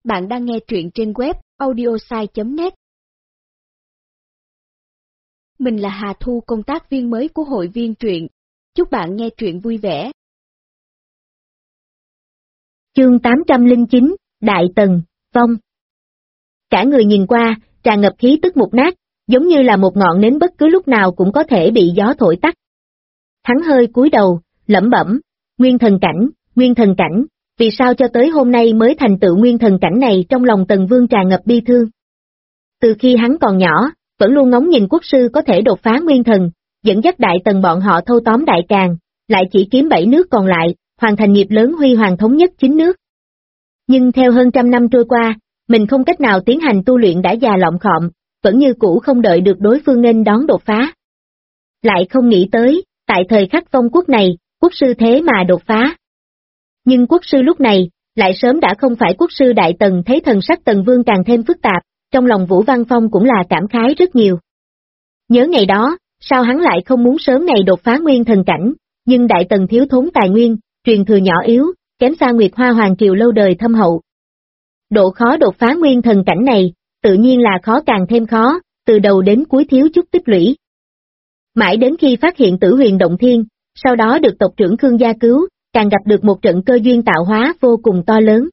Bạn đang nghe truyện trên web audiosai.net. Mình là Hà Thu, công tác viên mới của hội viên truyện. Chúc bạn nghe truyện vui vẻ. Chương 809, Đại Tần, Vong. Cả người nhìn qua, tràn ngập khí tức mục nát, giống như là một ngọn nến bất cứ lúc nào cũng có thể bị gió thổi tắt. Hắn hơi cúi đầu, lẩm bẩm, nguyên thần cảnh, vì sao cho tới hôm nay mới thành tựu nguyên thần cảnh này? Trong lòng Tần Vương tràn ngập bi thương. Từ khi hắn còn nhỏ, vẫn luôn ngóng nhìn quốc sư có thể đột phá nguyên thần, dẫn dắt Đại Tần bọn họ thâu tóm Đại Càn, lại chỉ kiếm 7 nước còn lại, hoàn thành nghiệp lớn huy hoàng thống nhất 9 nước. Nhưng theo hơn trăm năm trôi qua, mình không cách nào tiến hành tu luyện đã già lọng khọm, vẫn như cũ không đợi được đối phương nghênh đón đột phá. Lại không nghĩ tới, tại thời khắc vong quốc này, quốc sư thế mà đột phá. Nhưng quốc sư lúc này, lại sớm đã không phải quốc sư Đại Tần. Thấy thần sắc Tần Vương càng thêm phức tạp, trong lòng Vũ Văn Phong cũng là cảm khái rất nhiều. Nhớ ngày đó, sao hắn lại không muốn sớm ngày đột phá nguyên thần cảnh, nhưng Đại Tần thiếu thốn tài nguyên, truyền thừa nhỏ yếu, kém xa Nguyệt Hoa Hoàng Triều lâu đời thâm hậu. Độ khó đột phá nguyên thần cảnh này, tự nhiên là khó càng thêm khó, từ đầu đến cuối thiếu chút tích lũy. Mãi đến khi phát hiện Tử Huyền Động Thiên, sau đó được tộc trưởng Khương gia cứu, càng gặp được một trận cơ duyên tạo hóa vô cùng to lớn.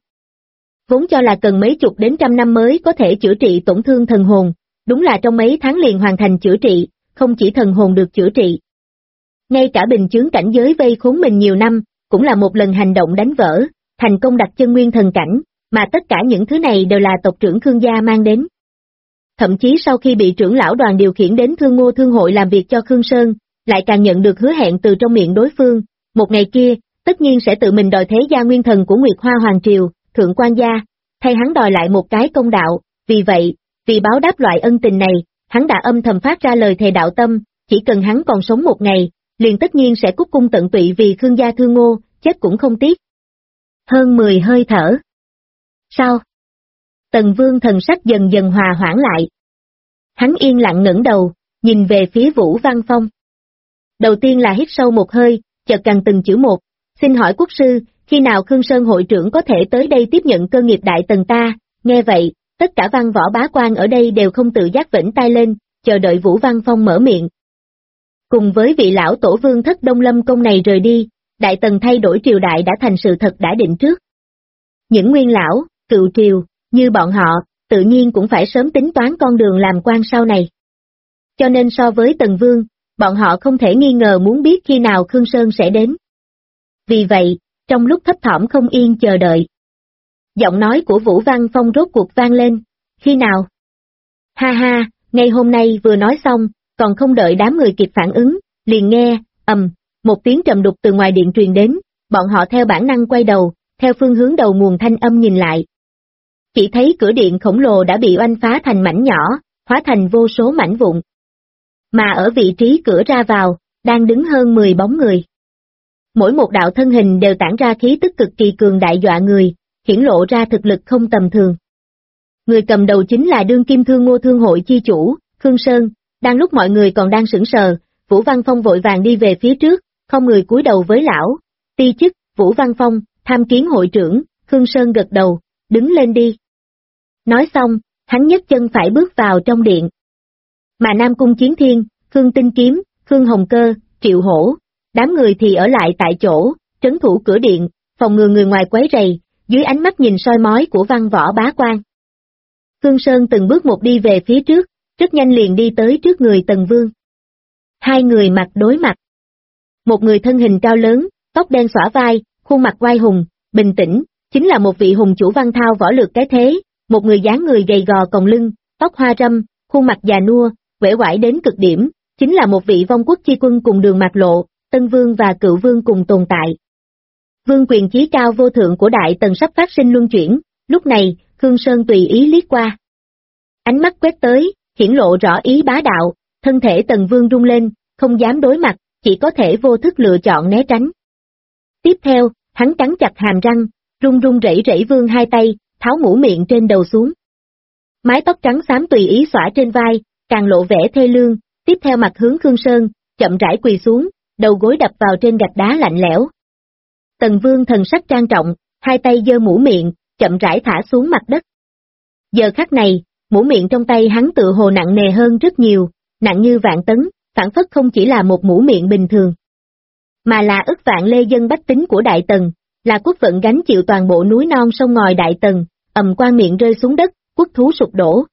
Vốn cho là cần mấy chục đến trăm năm mới có thể chữa trị tổn thương thần hồn, đúng là trong mấy tháng liền hoàn thành chữa trị, không chỉ thần hồn được chữa trị. Ngay cả bình chướng cảnh giới vây khốn mình nhiều năm, cũng là một lần hành động đánh vỡ, thành công đặt chân nguyên thần cảnh, mà tất cả những thứ này đều là tộc trưởng Khương gia mang đến. Thậm chí sau khi bị trưởng lão đoàn điều khiển đến Thương Ngô Thương hội làm việc cho Khương Sơn, lại càng nhận được hứa hẹn từ trong miệng đối phương, một ngày kia, tất nhiên sẽ tự mình đòi thế gia nguyên thần của Nguyệt Hoa Hoàng Triều, Thượng Quan gia, thay hắn đòi lại một cái công đạo. Vì vậy, vì báo đáp loại ân tình này, hắn đã âm thầm phát ra lời thề đạo tâm, chỉ cần hắn còn sống một ngày, liền tất nhiên sẽ cúc cung tận tụy vì Khương gia Thương Ngô, chết cũng không tiếc. Hơn 10 hơi thở. Sao? Tần Vương thần sắc dần dần hòa hoãn lại. Hắn yên lặng ngẩng đầu, nhìn về phía Vũ Văn Phong. Đầu tiên là hít sâu một hơi, chợt gằn từng chữ một, xin hỏi quốc sư, khi nào Khương Sơn hội trưởng có thể tới đây tiếp nhận cơ nghiệp Đại Tần ta? Nghe vậy, tất cả văn võ bá quan ở đây đều không tự giác vểnh tai lên, chờ đợi Vũ Văn Phong mở miệng. Cùng với vị lão tổ vương thất Đông Lâm Công này rời đi, Đại Tần thay đổi triều đại đã thành sự thật đã định trước. Những nguyên lão, cựu triều, như bọn họ, tự nhiên cũng phải sớm tính toán con đường làm quan sau này. Cho nên so với Tần Vương, bọn họ không thể nghi ngờ muốn biết khi nào Khương Sơn sẽ đến. Vì vậy, trong lúc thấp thỏm không yên chờ đợi, giọng nói của Vũ Văn Phong rốt cuộc vang lên, khi nào? Ha ha, ngay hôm nay vừa nói xong, còn không đợi đám người kịp phản ứng, liền nghe, một tiếng trầm đục từ ngoài điện truyền đến, bọn họ theo bản năng quay đầu, theo phương hướng đầu nguồn thanh âm nhìn lại. Chỉ thấy cửa điện khổng lồ đã bị oanh phá thành mảnh nhỏ, hóa thành vô số mảnh vụn. Mà ở vị trí cửa ra vào, đang đứng hơn 10 bóng người. Mỗi một đạo thân hình đều tản ra khí tức cực kỳ cường đại dọa người, hiển lộ ra thực lực không tầm thường. Người cầm đầu chính là đương kim Thương Ngô Thương hội chi chủ, Khương Sơn. Đang lúc mọi người còn đang sững sờ, Vũ Văn Phong vội vàng đi về phía trước, không người cúi đầu với lão. Ti chức, Vũ Văn Phong, tham kiến hội trưởng. Khương Sơn gật đầu, đứng lên đi. Nói xong, hắn nhấc chân phải bước vào trong điện. Mà Nam Cung Chiến Thiên, Khương Tinh Kiếm, Khương Hồng Cơ, Triệu Hổ, đám người thì ở lại tại chỗ, trấn thủ cửa điện, phòng ngừa người ngoài quấy rầy, dưới ánh mắt nhìn soi mói của văn võ bá quan. Khương Sơn từng bước một đi về phía trước, rất nhanh liền đi tới trước người Tần Vương. Hai người mặt đối mặt. Một người thân hình cao lớn, tóc đen xõa vai, khuôn mặt oai hùng, bình tĩnh, chính là một vị hùng chủ văn thao võ lược cái thế, một người dáng người gầy gò còng lưng, tóc hoa râm, khuôn mặt già nua, uể oải đến cực điểm, chính là một vị vong quốc chi quân cùng đường mạc lộ, Tân Vương và Cựu Vương cùng tồn tại. Vương quyền chí cao vô thượng của Đại Tần sắp phát sinh luân chuyển, lúc này, Khương Sơn tùy ý liếc qua. Ánh mắt quét tới, hiển lộ rõ ý bá đạo, thân thể Tần Vương rung lên, không dám đối mặt, chỉ có thể vô thức lựa chọn né tránh. Tiếp theo, hắn cắn chặt hàm răng, run run rẩy rẩy vươn hai tay, tháo mũ miệng trên đầu xuống. Mái tóc trắng xám tùy ý xõa trên vai, càng lộ vẻ thê lương, tiếp theo mặt hướng Khương Sơn, chậm rãi quỳ xuống, đầu gối đập vào trên gạch đá lạnh lẽo. Tần Vương thần sắc trang trọng, hai tay giơ mũ miệng, chậm rãi thả xuống mặt đất. Giờ khắc này, mũ miệng trong tay hắn tự hồ nặng nề hơn rất nhiều, nặng như vạn tấn, phản phất không chỉ là một mũ miệng bình thường, mà là ức vạn lê dân bách tính của Đại Tần, là quốc vận gánh chịu toàn bộ núi non sông ngòi Đại Tần, ầm quan miệng rơi xuống đất, quốc thú sụp đổ.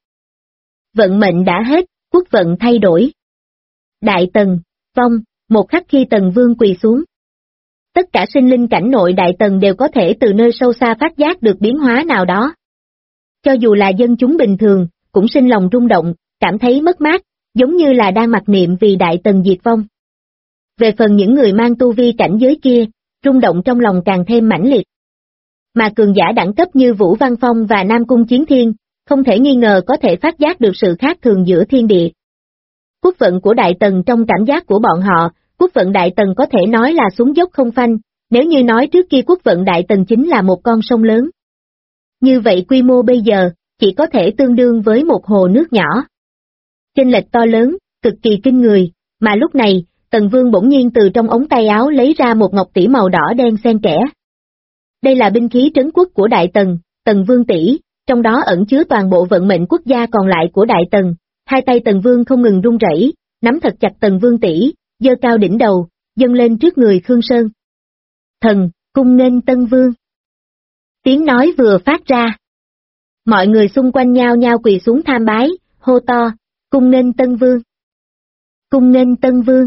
Vận mệnh đã hết, quốc vận thay đổi. Đại Tần, vong, một khắc khi Tần Vương quỳ xuống. Tất cả sinh linh cảnh nội Đại Tần đều có thể từ nơi sâu xa phát giác được biến hóa nào đó. Cho dù là dân chúng bình thường, cũng sinh lòng rung động, cảm thấy mất mát, giống như là đang mặc niệm vì Đại Tần diệt vong. Về phần những người mang tu vi cảnh giới kia, rung động trong lòng càng thêm mãnh liệt. Mà cường giả đẳng cấp như Vũ Văn Phong và Nam Cung Chiến Thiên, không thể nghi ngờ có thể phát giác được sự khác thường giữa thiên địa. Quốc vận của Đại Tần trong cảm giác của bọn họ, quốc vận Đại Tần có thể nói là xuống dốc không phanh, nếu như nói trước kia quốc vận Đại Tần chính là một con sông lớn. Như vậy quy mô bây giờ, chỉ có thể tương đương với một hồ nước nhỏ. Chênh lệch to lớn, cực kỳ kinh người, mà lúc này, Tần Vương bỗng nhiên từ trong ống tay áo lấy ra một ngọc tỷ màu đỏ đen xen kẽ. Đây là binh khí trấn quốc của Đại Tần, Tần Vương tỷ, trong đó ẩn chứa toàn bộ vận mệnh quốc gia còn lại của Đại Tần. Hai tay Tần Vương không ngừng run rẩy, nắm thật chặt Tần Vương tỷ, giơ cao đỉnh đầu, dâng lên trước người Khương Sơn. Thần, cung nghênh Tân Vương. Tiếng nói vừa phát ra. Mọi người xung quanh nhao nhao quỳ xuống tham bái, hô to, cung nghênh Tân Vương. Cung nghênh Tân Vương.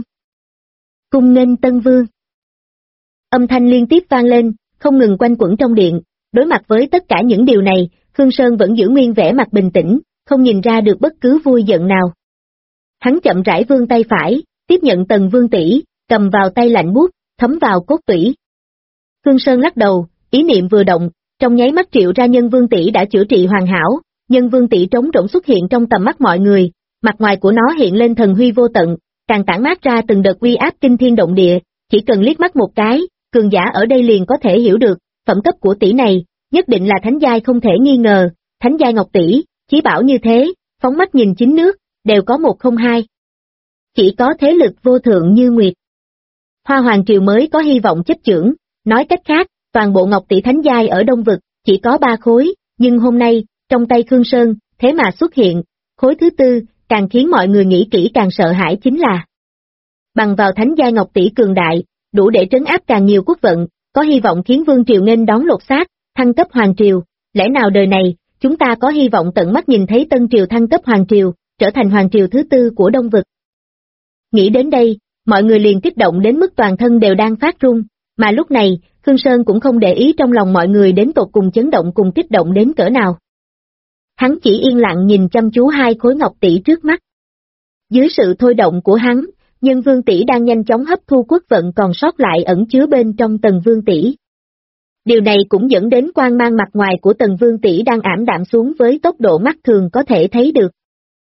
Cung nghênh Tân Vương. Âm thanh liên tiếp vang lên, không ngừng quanh quẩn trong điện, đối mặt với tất cả những điều này, Khương Sơn vẫn giữ nguyên vẻ mặt bình tĩnh, không nhìn ra được bất cứ vui giận nào. Hắn chậm rãi vươn tay phải, tiếp nhận Tần Vương tỷ, cầm vào tay lạnh buốt, thấm vào cốt tủy. Khương Sơn lắc đầu, ý niệm vừa động, trong nháy mắt triệu ra Nhân Vương tỷ đã chữa trị hoàn hảo, Nhân Vương tỷ trống rỗng xuất hiện trong tầm mắt mọi người, mặt ngoài của nó hiện lên thần huy vô tận, càng tản mát ra từng đợt uy áp kinh thiên động địa, chỉ cần liếc mắt một cái, cường giả ở đây liền có thể hiểu được, phẩm cấp của tỷ này, nhất định là thánh giai không thể nghi ngờ, thánh giai ngọc tỷ, chí bảo như thế, phóng mắt nhìn chín nước, đều có một không hai. Chỉ có thế lực vô thượng như Nguyệt Hoa Hoàng Triều mới có hy vọng chấp chưởng, nói cách khác, toàn bộ ngọc tỷ thánh giai ở Đông Vực, chỉ có 3 khối, nhưng hôm nay, trong tay Khương Sơn, thế mà xuất hiện, khối thứ tư, càng khiến mọi người nghĩ kỹ càng sợ hãi chính là bằng vào thánh giai ngọc tỷ cường đại, đủ để trấn áp càng nhiều quốc vận, có hy vọng khiến Vương Triều nghênh đón lột xác, thăng cấp Hoàng Triều, lẽ nào đời này, chúng ta có hy vọng tận mắt nhìn thấy Tân Triều thăng cấp Hoàng Triều, trở thành Hoàng Triều thứ tư của Đông Vực. Nghĩ đến đây, mọi người liền kích động đến mức toàn thân đều đang phát run, mà lúc này, Khương Sơn cũng không để ý trong lòng mọi người đến tột cùng chấn động cùng kích động đến cỡ nào. Hắn chỉ yên lặng nhìn chăm chú 2 khối ngọc tỷ trước mắt. Dưới sự thôi động của hắn, Nhân Vương tỷ đang nhanh chóng hấp thu quốc vận còn sót lại ẩn chứa bên trong Tần Vương tỷ. Điều này cũng dẫn đến quang mang mặt ngoài của Tần Vương tỷ đang ảm đạm xuống với tốc độ mắt thường có thể thấy được.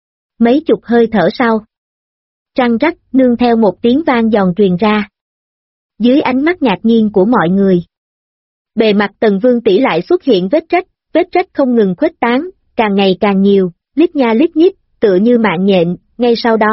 Mấy chục hơi thở sau, trăng rắc nương theo một tiếng vang giòn truyền ra. Dưới ánh mắt ngạc nhiên của mọi người, bề mặt Tần Vương tỷ lại xuất hiện vết rách không ngừng khuếch tán, càng ngày càng nhiều, lít nha lít nhít, tựa như mạng nhện, ngay sau đó,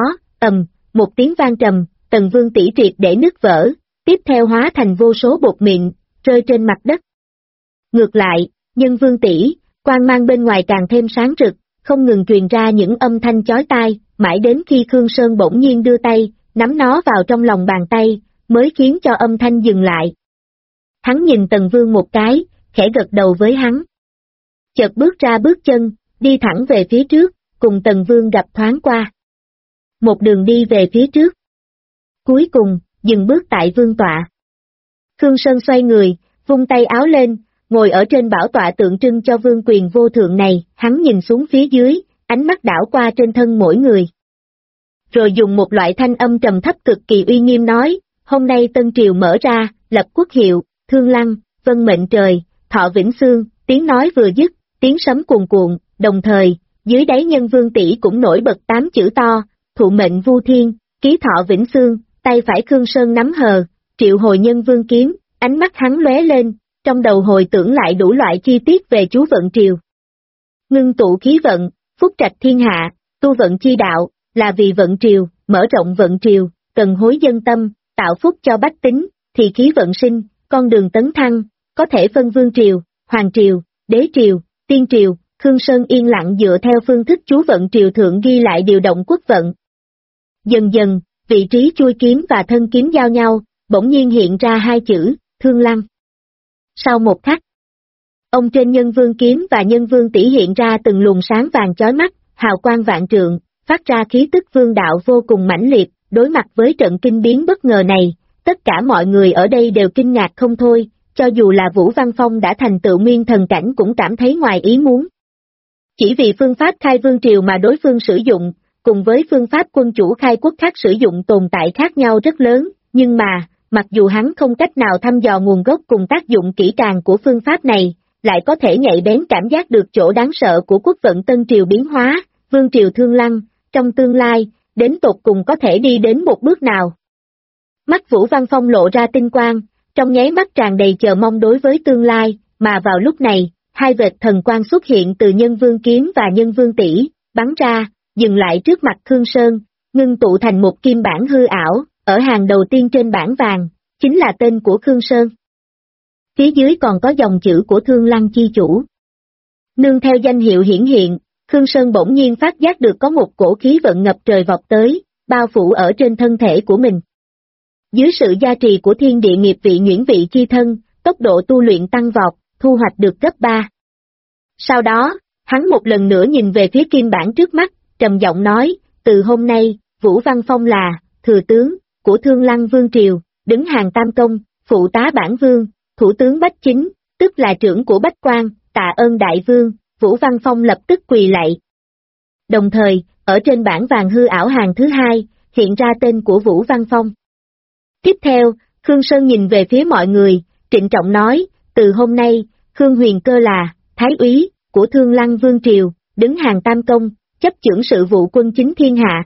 một tiếng vang trầm, Tần Vương tỷ triệt để nứt vỡ, tiếp theo hóa thành vô số bột mịn, rơi trên mặt đất. Ngược lại, Nhân Vương tỷ, quang mang bên ngoài càng thêm sáng rực, không ngừng truyền ra những âm thanh chói tai, mãi đến khi Khương Sơn bỗng nhiên đưa tay, nắm nó vào trong lòng bàn tay, mới khiến cho âm thanh dừng lại. Hắn nhìn Tần Vương một cái, khẽ gật đầu với hắn. Chợt bước ra bước chân, đi thẳng về phía trước, cùng Tần Vương gặp thoáng qua. Một đường đi về phía trước. Cuối cùng, dừng bước tại vương tọa. Khương Sơn xoay người, vung tay áo lên, ngồi ở trên bảo tọa tượng trưng cho vương quyền vô thượng này, hắn nhìn xuống phía dưới, ánh mắt đảo qua trên thân mỗi người. Rồi dùng một loại thanh âm trầm thấp cực kỳ uy nghiêm nói, hôm nay Tân Triều mở ra, lập quốc hiệu, thương lăng, vân mệnh trời, thọ vĩnh xương, tiếng nói vừa dứt, tiếng sấm cuồn cuộn, đồng thời, dưới đáy Nhân Vương tỷ cũng nổi bật 8 chữ to, thụ mệnh vu thiên, ký thọ vĩnh xương, tay phải Khương Sơn nắm hờ, triệu hồi Nhân Vương kiếm, ánh mắt hắn lóe lên, trong đầu hồi tưởng lại đủ loại chi tiết về chú vận triều. Ngưng tụ khí vận, phúc trạch thiên hạ, tu vận chi đạo, là vì vận triều, mở rộng vận triều, cần hối dân tâm, tạo phúc cho bách tính, thì khí vận sinh, con đường tấn thăng, có thể phân vương triều, hoàng triều, đế triều, tiên triều, Khương Sơn yên lặng dựa theo phương thức chú vận triều thượng ghi lại điều động quốc vận. Dần dần, vị trí chuôi kiếm và thân kiếm giao nhau, bỗng nhiên hiện ra hai chữ, Thương Lăng. Sau một khắc, ông trên nhân vương kiếm và nhân vương tỷ hiện ra từng luồng sáng vàng chói mắt, hào quang vạn trượng, phát ra khí tức vương đạo vô cùng mãnh liệt, đối mặt với trận kinh biến bất ngờ này, tất cả mọi người ở đây đều kinh ngạc không thôi, cho dù là Vũ Văn Phong đã thành tựu nguyên thần cảnh cũng cảm thấy ngoài ý muốn. Chỉ vì phương pháp khai vương triều mà đối phương sử dụng, cùng với phương pháp quân chủ khai quốc khác sử dụng tồn tại khác nhau rất lớn, nhưng mà, mặc dù hắn không cách nào thăm dò nguồn gốc cùng tác dụng kỹ càng của phương pháp này, lại có thể nhạy bén cảm giác được chỗ đáng sợ của quốc vận Tân Triều biến hóa, vương triều Thương Lăng, trong tương lai, đến tột cùng có thể đi đến một bước nào. Mắt Vũ Văn Phong lộ ra tinh quang, trong nháy mắt tràn đầy chờ mong đối với tương lai, mà vào lúc này, hai vệt thần quang xuất hiện từ nhân vương kiếm và nhân vương tỷ, bắn ra, dừng lại trước mặt Khương Sơn, ngưng tụ thành một kim bản hư ảo, ở hàng đầu tiên trên bản vàng, chính là tên của Khương Sơn. Phía dưới còn có dòng chữ của Thương Lăng chi chủ. Nương theo danh hiệu hiển hiện, Khương Sơn bỗng nhiên phát giác được có một cổ khí vận ngập trời vọt tới, bao phủ ở trên thân thể của mình. Dưới sự gia trì của thiên địa nghiệp vị nhuyễn vị chi thân, tốc độ tu luyện tăng vọt, thu hoạch được gấp 3. Sau đó, hắn một lần nữa nhìn về phía kim bản trước mắt, trầm giọng nói, từ hôm nay, Vũ Văn Phong là, thừa tướng, của Thương Lăng Vương Triều, đứng hàng tam công, phụ tá bản vương, thủ tướng Bách Chính, tức là trưởng của Bách Quan, tạ ơn đại vương, Vũ Văn Phong lập tức quỳ lạy. Đồng thời, ở trên bản vàng hư ảo hàng thứ hai, hiện ra tên của Vũ Văn Phong. Tiếp theo, Khương Sơn nhìn về phía mọi người, trịnh trọng nói, từ hôm nay, Khương Huyền Cơ là, Thái úy, của Thương Lăng Vương Triều, đứng hàng tam công, chấp chưởng sự vụ quân chính thiên hạ.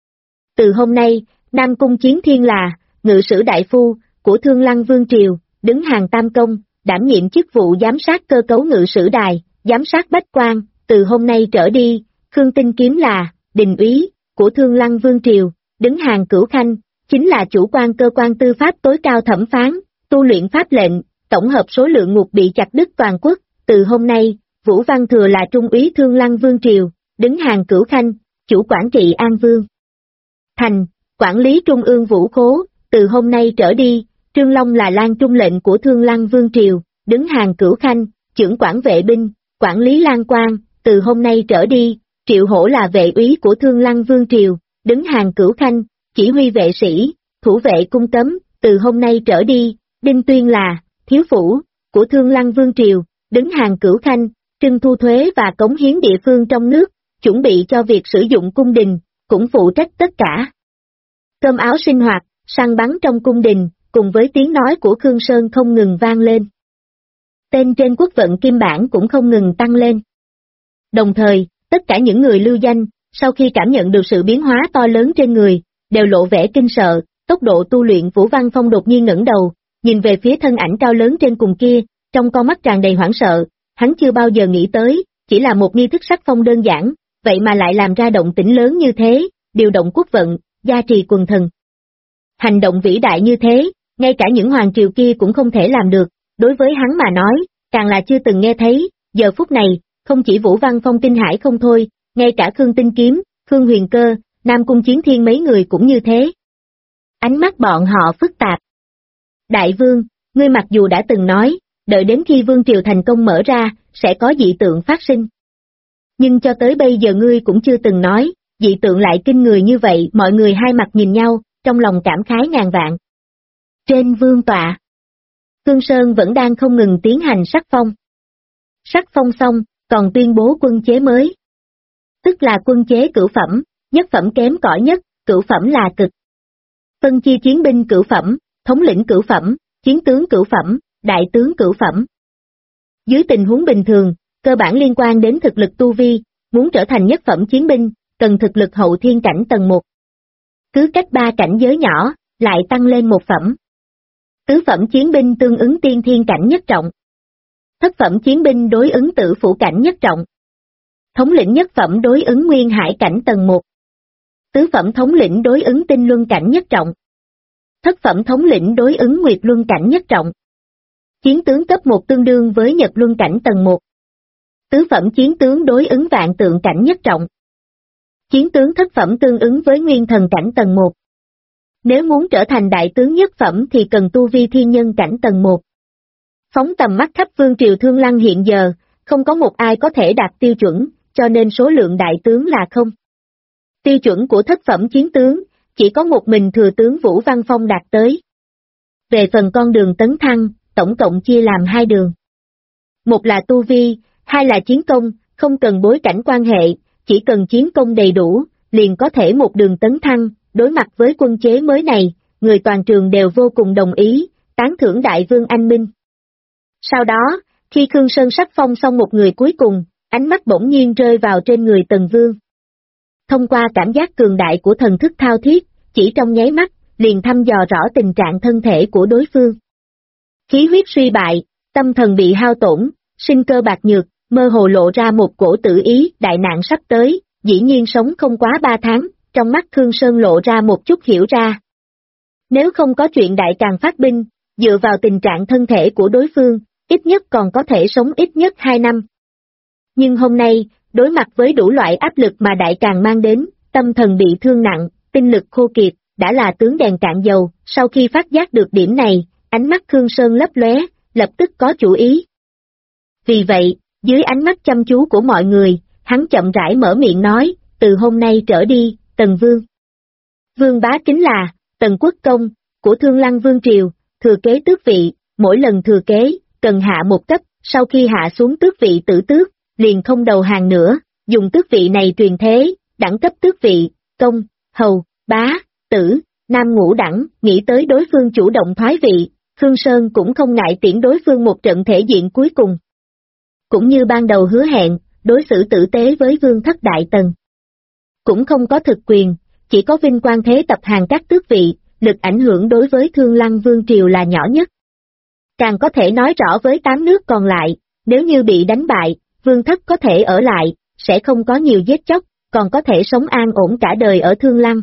Từ hôm nay, Nam Cung Chiến Thiên là, ngự sử đại phu, của Thương Lăng Vương Triều, đứng hàng tam công, đảm nhiệm chức vụ giám sát cơ cấu ngự sử đài, giám sát bách quan. Từ hôm nay trở đi, Khương Tinh Kiếm là, đình úy, của Thương Lăng Vương Triều, đứng hàng cửu khanh, chính là chủ quan cơ quan tư pháp tối cao thẩm phán, tu luyện pháp lệnh, tổng hợp số lượng ngục bị chặt đứt toàn quốc. Từ hôm nay, Vũ Văn Thừa là trung úy Thương Lăng Vương Triều, đứng hàng cửu khanh, chủ quản trị An Vương Thành, quản lý trung ương vũ khố. Từ hôm nay trở đi, Trương Long là Lan Trung lệnh của Thương Lăng Vương Triều, đứng hàng cửu khanh, trưởng quản vệ binh, quản lý Lan Quan. Từ hôm nay trở đi, Triệu Hổ là vệ úy của Thương Lăng Vương Triều, đứng hàng cửu khanh, chỉ huy vệ sĩ, thủ vệ cung cấm. Từ hôm nay trở đi, Đinh Tuyên là, thiếu phủ, của Thương Lăng Vương Triều, đứng hàng cửu khanh, trưng thu thuế và cống hiến địa phương trong nước, chuẩn bị cho việc sử dụng cung đình, cũng phụ trách tất cả. Cơm áo sinh hoạt, săn bắn trong cung đình, cùng với tiếng nói của Khương Sơn không ngừng vang lên. Tên trên quốc vận kim bản cũng không ngừng tăng lên. Đồng thời, tất cả những người lưu danh, sau khi cảm nhận được sự biến hóa to lớn trên người, đều lộ vẻ kinh sợ. Tốc độ tu luyện Vũ Văn Phong đột nhiên ngẩng đầu, nhìn về phía thân ảnh cao lớn trên cùng kia, trong con mắt tràn đầy hoảng sợ, hắn chưa bao giờ nghĩ tới, chỉ là một nghi thức sắc phong đơn giản, vậy mà lại làm ra động tĩnh lớn như thế, điều động quốc vận, gia trì quần thần. Hành động vĩ đại như thế, ngay cả những hoàng triều kia cũng không thể làm được, đối với hắn mà nói, càng là chưa từng nghe thấy. Giờ phút này, không chỉ Vũ Văn Phong kinh hãi không thôi, ngay cả Khương Tinh Kiếm, Khương Huyền Cơ, Nam Cung Chiến Thiên mấy người cũng như thế. Ánh mắt bọn họ phức tạp. Đại vương, ngươi mặc dù đã từng nói, đợi đến khi vương triều thành công mở ra, sẽ có dị tượng phát sinh. Nhưng cho tới bây giờ ngươi cũng chưa từng nói, dị tượng lại kinh người như vậy. Mọi người hai mặt nhìn nhau, trong lòng cảm khái ngàn vạn. Trên vương tọa, Khương Sơn vẫn đang không ngừng tiến hành sắc phong. Sắc phong xong, còn tuyên bố quân chế mới. Tức là quân chế cửu phẩm, nhất phẩm kém cỏi nhất, cửu phẩm là cực. Phân chia chiến binh cửu phẩm, thống lĩnh cửu phẩm, chiến tướng cửu phẩm, đại tướng cửu phẩm. Dưới tình huống bình thường, cơ bản liên quan đến thực lực tu vi, muốn trở thành nhất phẩm chiến binh, cần thực lực hậu thiên cảnh tầng 1. Cứ cách 3 cảnh giới nhỏ, lại tăng lên một phẩm. Tứ phẩm chiến binh tương ứng tiên thiên cảnh nhất trọng. Thất phẩm chiến binh đối ứng tử phủ cảnh nhất trọng. Thống lĩnh nhất phẩm đối ứng nguyên hải cảnh tầng 1. Tứ phẩm thống lĩnh đối ứng tinh luân cảnh nhất trọng. Thất phẩm thống lĩnh đối ứng nguyệt luân cảnh nhất trọng. Chiến tướng cấp 1 tương đương với nhật luân cảnh tầng 1. Tứ phẩm chiến tướng đối ứng vạn tượng cảnh nhất trọng. Chiến tướng thất phẩm tương ứng với nguyên thần cảnh tầng 1. Nếu muốn trở thành đại tướng nhất phẩm thì cần tu vi thiên nhân cảnh tầng 1. Phóng tầm mắt khắp vương triều Thương Lăng hiện giờ, không có một ai có thể đạt tiêu chuẩn, cho nên số lượng đại tướng là không. Tiêu chuẩn của thất phẩm chiến tướng, chỉ có một mình thừa tướng Vũ Văn Phong đạt tới. Về phần con đường tấn thăng, tổng cộng chia làm hai đường. Một là tu vi, hai là chiến công, không cần bối cảnh quan hệ, chỉ cần chiến công đầy đủ, liền có thể một đường tấn thăng. Đối mặt với quân chế mới này, người toàn trường đều vô cùng đồng ý, tán thưởng đại vương anh minh. Sau đó, khi Khương Sơn sắc phong xong một người cuối cùng, ánh mắt bỗng nhiên rơi vào trên người Tần Vương. Thông qua cảm giác cường đại của thần thức thao thiết, chỉ trong nháy mắt, liền thăm dò rõ tình trạng thân thể của đối phương. Khí huyết suy bại, tâm thần bị hao tổn, sinh cơ bạc nhược, mơ hồ lộ ra một cổ tử ý, đại nạn sắp tới, dĩ nhiên sống không quá 3 tháng, trong mắt Khương Sơn lộ ra một chút hiểu ra. Nếu không có chuyện đại càng phát binh, dựa vào tình trạng thân thể của đối phương, ít nhất còn có thể sống ít nhất 2 năm. Nhưng hôm nay, đối mặt với đủ loại áp lực mà đại càng mang đến, tâm thần bị thương nặng, tinh lực khô kiệt, đã là tướng đèn cạn dầu, sau khi phát giác được điểm này, ánh mắt Khương Sơn lấp lóe, lập tức có chủ ý. Vì vậy, dưới ánh mắt chăm chú của mọi người, hắn chậm rãi mở miệng nói, từ hôm nay trở đi, Tần Vương. Vương bá chính là, Tần Quốc Công, của Thương Lăng Vương Triều, thừa kế tước vị, mỗi lần thừa kế, cần hạ một cấp, sau khi hạ xuống tước vị tử tước, liền không đầu hàng nữa, dùng tước vị này truyền thế, đẳng cấp tước vị, công, hầu, bá, tử, nam ngũ đẳng, nghĩ tới đối phương chủ động thoái vị, Khương Sơn cũng không ngại tiễn đối phương một trận thể diện cuối cùng. Cũng như ban đầu hứa hẹn, đối xử tử tế với Vương thất đại tần. Cũng không có thực quyền, chỉ có vinh quang thế tập hàng các tước vị, lực ảnh hưởng đối với Thương Lăng Vương Triều là nhỏ nhất. Càng có thể nói rõ với 8 nước còn lại, nếu như bị đánh bại, Vương thất có thể ở lại, sẽ không có nhiều giết chóc, còn có thể sống an ổn cả đời ở Thương Lăng.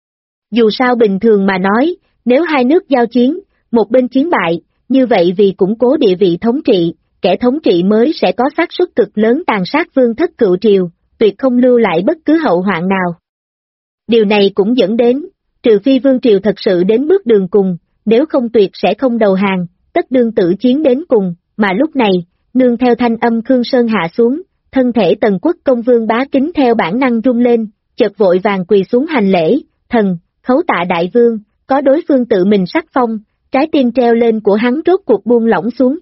Dù sao bình thường mà nói, nếu hai nước giao chiến, một bên chiến bại, như vậy vì củng cố địa vị thống trị, kẻ thống trị mới sẽ có xác suất cực lớn tàn sát Vương thất cựu triều, tuyệt không lưu lại bất cứ hậu hoạn nào. Điều này cũng dẫn đến, trừ phi Vương triều thật sự đến bước đường cùng, nếu không tuyệt sẽ không đầu hàng, tất đương tử chiến đến cùng, mà lúc này, nương theo thanh âm Khương Sơn hạ xuống, thân thể Tần Quốc Công Vương bá kính theo bản năng rung lên, chợt vội vàng quỳ xuống hành lễ, thần, khấu tạ đại vương, có đối phương tự mình sắc phong, trái tim treo lên của hắn rốt cuộc buông lỏng xuống.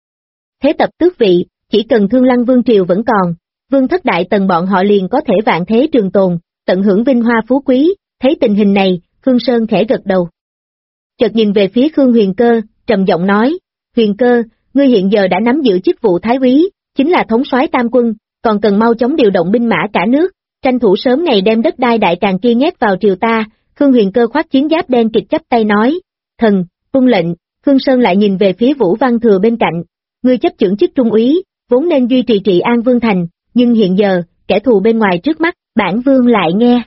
Thế tập tước vị, chỉ cần Thương Lăng Vương Triều vẫn còn, Vương thất đại tần bọn họ liền có thể vạn thế trường tồn, tận hưởng vinh hoa phú quý, thấy tình hình này, Khương Sơn khẽ gật đầu. Chợt nhìn về phía Khương Huyền Cơ, trầm giọng nói, Huyền Cơ, ngươi hiện giờ đã nắm giữ chức vụ thái úy, chính là thống soái tam quân, còn cần mau chóng điều động binh mã cả nước, tranh thủ sớm ngày đem đất đai đại càng kia nhét vào triều ta. Khương Huyền Cơ khoác chiến giáp đen kịch chắp tay nói, thần, tuân lệnh. Khương Sơn lại nhìn về phía Vũ Văn Thừa bên cạnh, ngươi chấp chưởng chức trung úy, vốn nên duy trì trị an Vương thành, nhưng hiện giờ, kẻ thù bên ngoài trước mắt, bản vương lại nghe.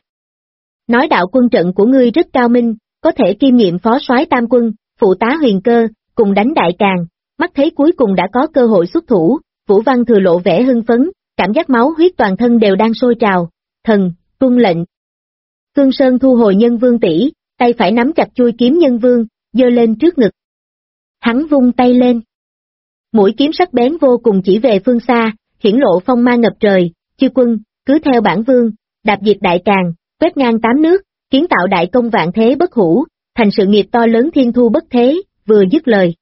Nói đạo quân trận của ngươi rất cao minh, có thể kiêm nhiệm phó soái tam quân, phụ tá Huyền Cơ, cùng đánh đại càng, mắt thấy cuối cùng đã có cơ hội xuất thủ, Vũ Văn Thừa lộ vẻ hưng phấn, cảm giác máu huyết toàn thân đều đang sôi trào, thần, tuân lệnh. Khương Sơn thu hồi nhân vương tỷ, tay phải nắm chặt chuôi kiếm nhân vương, giơ lên trước ngực. Hắn vung tay lên. Mũi kiếm sắc bén vô cùng chỉ về phương xa, hiển lộ phong mang ngập trời, chư quân, cứ theo bản vương, đạp diệt đại càng, quét ngang 8 nước, kiến tạo đại công vạn thế bất hủ, thành sự nghiệp to lớn thiên thu bất thế, vừa dứt lời.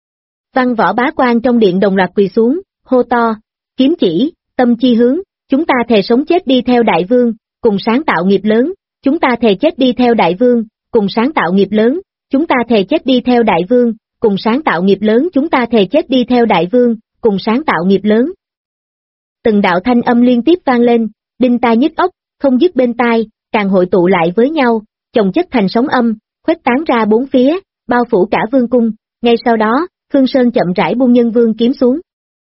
Văn võ bá quan trong điện đồng loạt quỳ xuống, hô to, kiếm chỉ, tâm chi hướng, chúng ta thề sống chết đi theo đại vương, cùng sáng tạo nghiệp lớn, chúng ta thề chết đi theo đại vương, cùng sáng tạo nghiệp lớn, chúng ta thề chết đi theo đại vương, cùng sáng tạo nghiệp lớn, chúng ta thề chết đi theo đại vương, cùng sáng tạo nghiệp lớn. Từng đạo thanh âm liên tiếp vang lên, đinh tai nhức óc, không dứt bên tai, càng hội tụ lại với nhau, chồng chất thành sóng âm, khuếch tán ra bốn phía, bao phủ cả vương cung. Ngay sau đó, Khương Sơn chậm rãi buông nhân vương kiếm xuống.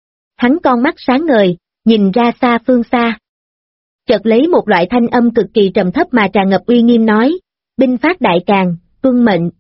Hắn con mắt sáng ngời, nhìn ra xa phương xa. Chợt lấy một loại thanh âm cực kỳ trầm thấp mà tràn ngập uy nghiêm nói, binh phát đại càng, tuân mệnh.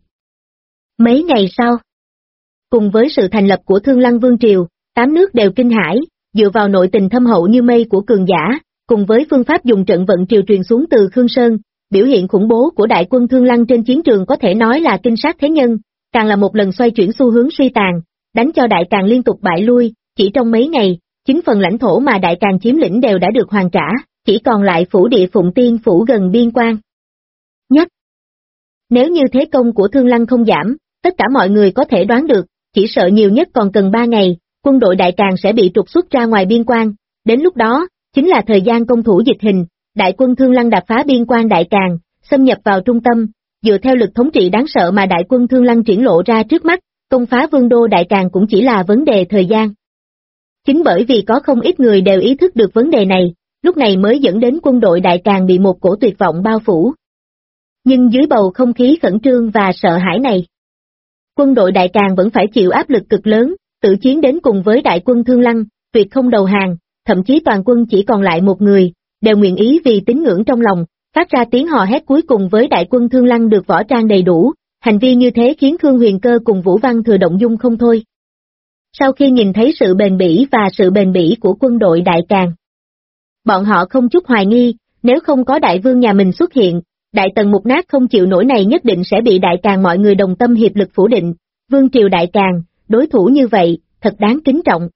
Mấy ngày sau, cùng với sự thành lập của Thương Lăng Vương Triều, 8 nước đều kinh hãi, dựa vào nội tình thâm hậu như mây của cường giả, cùng với phương pháp dùng trận vận triều truyền xuống từ Khương Sơn, biểu hiện khủng bố của đại quân Thương Lăng trên chiến trường có thể nói là kinh sát thế nhân, càng là một lần xoay chuyển xu hướng suy tàn, đánh cho Đại Càn liên tục bại lui, chỉ trong mấy ngày, 9 phần lãnh thổ mà Đại Càn chiếm lĩnh đều đã được hoàn trả, chỉ còn lại phủ địa Phụng Tiên phủ gần biên quan. Nhất, nếu như thế công của Thương Lăng không giảm, tất cả mọi người có thể đoán được, chỉ sợ nhiều nhất còn cần 3 ngày, quân đội Đại Càn sẽ bị trục xuất ra ngoài biên quan, đến lúc đó, chính là thời gian công thủ dịch hình, đại quân Thương Lăng đạp phá biên quan Đại Càn, xâm nhập vào trung tâm, dựa theo lực thống trị đáng sợ mà đại quân Thương Lăng triển lộ ra trước mắt, công phá vương đô Đại Càn cũng chỉ là vấn đề thời gian. Chính bởi vì có không ít người đều ý thức được vấn đề này, lúc này mới dẫn đến quân đội Đại Càn bị một cổ tuyệt vọng bao phủ. Nhưng dưới bầu không khí khẩn trương và sợ hãi này, quân đội Đại Càn vẫn phải chịu áp lực cực lớn, tự chiến đến cùng với đại quân Thương Lăng, tuyệt không đầu hàng, thậm chí toàn quân chỉ còn lại một người, đều nguyện ý vì tín ngưỡng trong lòng, phát ra tiếng hò hét cuối cùng với đại quân Thương Lăng được võ trang đầy đủ, hành vi như thế khiến Khương Huyền Cơ cùng Vũ Văn Thừa động dung không thôi. Sau khi nhìn thấy sự bền bỉ và sự bền bỉ của quân đội Đại Càn, bọn họ không chút hoài nghi, nếu không có đại vương nhà mình xuất hiện, Đại Tần mục nát không chịu nổi này nhất định sẽ bị Đại Càn mọi người đồng tâm hiệp lực phủ định, vương triều Đại Càn, đối thủ như vậy, thật đáng kính trọng.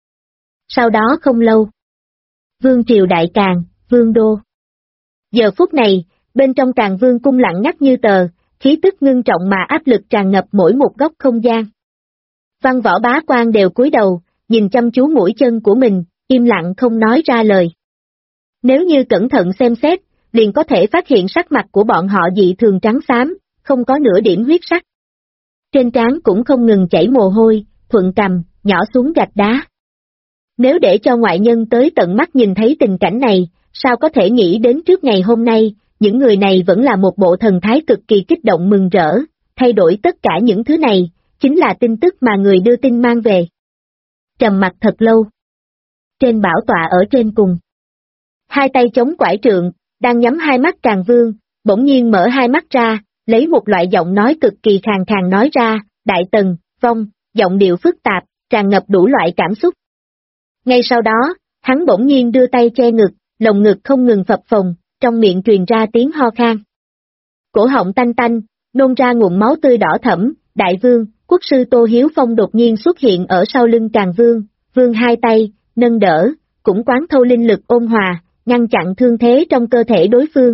Sau đó không lâu, vương triều Đại Càn, vương đô. Giờ phút này, bên trong Càn Vương cung lặng ngắt như tờ, khí tức ngưng trọng mà áp lực tràn ngập mỗi một góc không gian. Văn võ bá quan đều cúi đầu, nhìn chăm chú mũi chân của mình, im lặng không nói ra lời. Nếu như cẩn thận xem xét, liền có thể phát hiện sắc mặt của bọn họ dị thường trắng xám, không có nửa điểm huyết sắc. Trên trán cũng không ngừng chảy mồ hôi, thuận cầm, nhỏ xuống gạch đá. Nếu để cho ngoại nhân tới tận mắt nhìn thấy tình cảnh này, sao có thể nghĩ đến trước ngày hôm nay, những người này vẫn là một bộ thần thái cực kỳ kích động mừng rỡ, thay đổi tất cả những thứ này, chính là tin tức mà người đưa tin mang về. Trầm mặt thật lâu. Trên bảo tọa ở trên cùng. Hai tay chống quải trượng, đang nhắm hai mắt Càn Vương, bỗng nhiên mở hai mắt ra, lấy một loại giọng nói cực kỳ khàn khàn nói ra, Đại Tần, vong, giọng điệu phức tạp, tràn ngập đủ loại cảm xúc. Ngay sau đó, hắn bỗng nhiên đưa tay che ngực, lồng ngực không ngừng phập phồng, trong miệng truyền ra tiếng ho khan. Cổ họng tanh tanh, nôn ra nguồn máu tươi đỏ thẫm, Đại Vương, quốc sư Tô Hiếu Phong đột nhiên xuất hiện ở sau lưng Càn Vương, vương hai tay, nâng đỡ, cũng quán thâu linh lực ôn hòa, ngăn chặn thương thế trong cơ thể đối phương.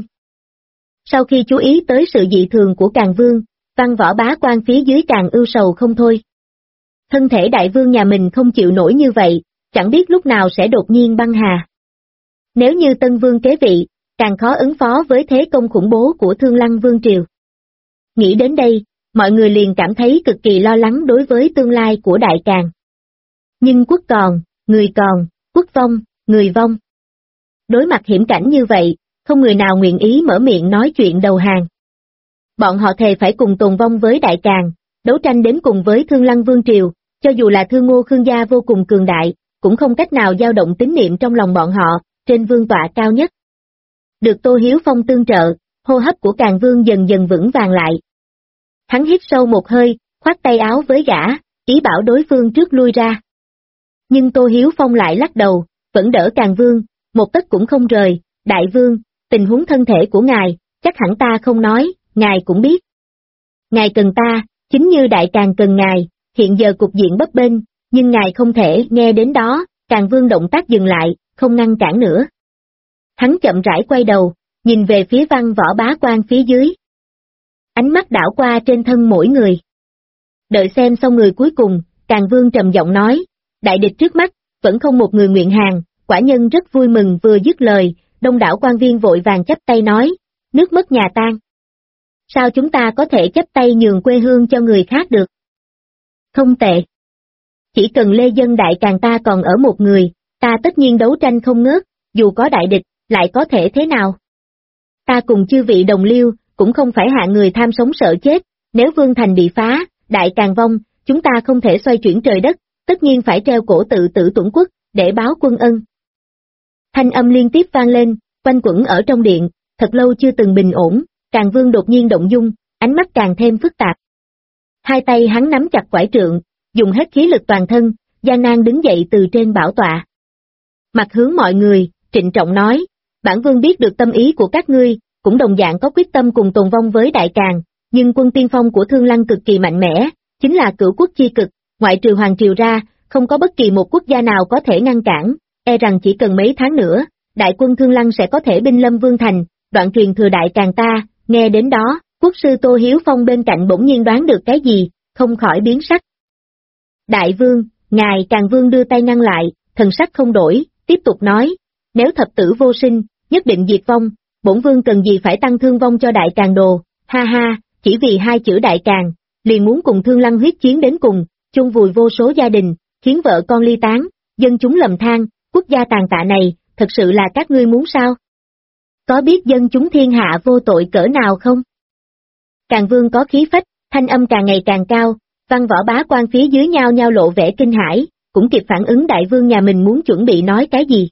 Sau khi chú ý tới sự dị thường của Càn Vương, văn võ bá quan phía dưới càng ưu sầu không thôi. Thân thể đại vương nhà mình không chịu nổi như vậy, chẳng biết lúc nào sẽ đột nhiên băng hà. Nếu như Tân Vương kế vị, càng khó ứng phó với thế công khủng bố của Thương Lăng Vương Triều. Nghĩ đến đây, mọi người liền cảm thấy cực kỳ lo lắng đối với tương lai của Đại Càn. Nhưng quốc còn, quốc vong, người vong. Đối mặt hiểm cảnh như vậy, không người nào nguyện ý mở miệng nói chuyện đầu hàng. Bọn họ thề phải cùng tồn vong với Đại Càn, đấu tranh đến cùng với Thương Lăng Vương Triều, cho dù là Thương Ngô Khương gia vô cùng cường đại, cũng không cách nào dao động tín niệm trong lòng bọn họ, trên vương tọa cao nhất. Được Tô Hiếu Phong tương trợ, hô hấp của Càn Vương dần dần vững vàng lại. Hắn hít sâu một hơi, khoát tay áo với gã, ý bảo đối phương trước lui ra. Nhưng Tô Hiếu Phong lại lắc đầu, vẫn đỡ Càn Vương, một tấc cũng không rời, Đại Vương, tình huống thân thể của ngài, chắc hẳn ta không nói, ngài cũng biết. Ngài cần ta, chính như Đại Càn cần ngài, hiện giờ cục diện bấp bênh, nhưng ngài không thể nghe đến đó, Càn Vương động tác dừng lại, không ngăn cản nữa. Hắn chậm rãi quay đầu, nhìn về phía văn võ bá quan phía dưới. Ánh mắt đảo qua trên thân mỗi người. Đợi xem xong người cuối cùng, Càn Vương trầm giọng nói, đại địch trước mắt, vẫn không một người nguyện hàng, quả nhân rất vui mừng. Vừa dứt lời, đông đảo quan viên vội vàng chắp tay nói, nước mất nhà tan. Sao chúng ta có thể chắp tay nhường quê hương cho người khác được? Không tệ. Chỉ cần Lê Dân Đại Càn ta còn ở một người, ta tất nhiên đấu tranh không ngớt, dù có đại địch, lại có thể thế nào? Ta cùng chư vị đồng liêu, cũng không phải hạ người tham sống sợ chết, nếu Vương Thành bị phá, Đại Càn vong, chúng ta không thể xoay chuyển trời đất, tất nhiên phải treo cổ tự tử tuẫn quốc, để báo quân ân. Thanh âm liên tiếp vang lên, quanh quẩn ở trong điện, thật lâu chưa từng bình ổn, Càn Vương đột nhiên động dung, ánh mắt càng thêm phức tạp. Hai tay hắn nắm chặt quải trượng, dùng hết khí lực toàn thân, gian nan đứng dậy từ trên bảo tọa. mặt hướng mọi người, trịnh trọng nói, bản vương biết được tâm ý của các ngươi, cũng đồng dạng có quyết tâm cùng tồn vong với Đại Càn, nhưng quân tiên phong của Thương Lăng cực kỳ mạnh mẽ, chính là cửu quốc chi cực, ngoại trừ Hoàng Triều ra, không có bất kỳ một quốc gia nào có thể ngăn cản, e rằng chỉ cần mấy tháng nữa, đại quân Thương Lăng sẽ có thể binh lâm Vương Thành, đoạn truyền thừa Đại Càn ta, nghe đến đó, quốc sư Tô Hiếu Phong bên cạnh bỗng nhiên đoán được cái gì, không khỏi biến sắc. Đại vương, ngài Càn Vương đưa tay ngăn lại, thần sắc không đổi, tiếp tục nói, nếu thập tử vô sinh, nhất định diệt vong, bổn vương cần gì phải tăng thương vong cho Đại Càn đồ, ha ha, chỉ vì hai chữ Đại Càn, liền muốn cùng Thương Lăng huyết chiến đến cùng, chôn vùi vô số gia đình, khiến vợ con ly tán, dân chúng lầm than, quốc gia tàn tạ này, thật sự là các ngươi muốn sao? Có biết dân chúng thiên hạ vô tội cỡ nào không? Càn Vương có khí phách, thanh âm càng ngày càng cao, văn võ bá quan phía dưới nhao nhao lộ vẻ kinh hãi, cũng kịp phản ứng đại vương nhà mình muốn chuẩn bị nói cái gì.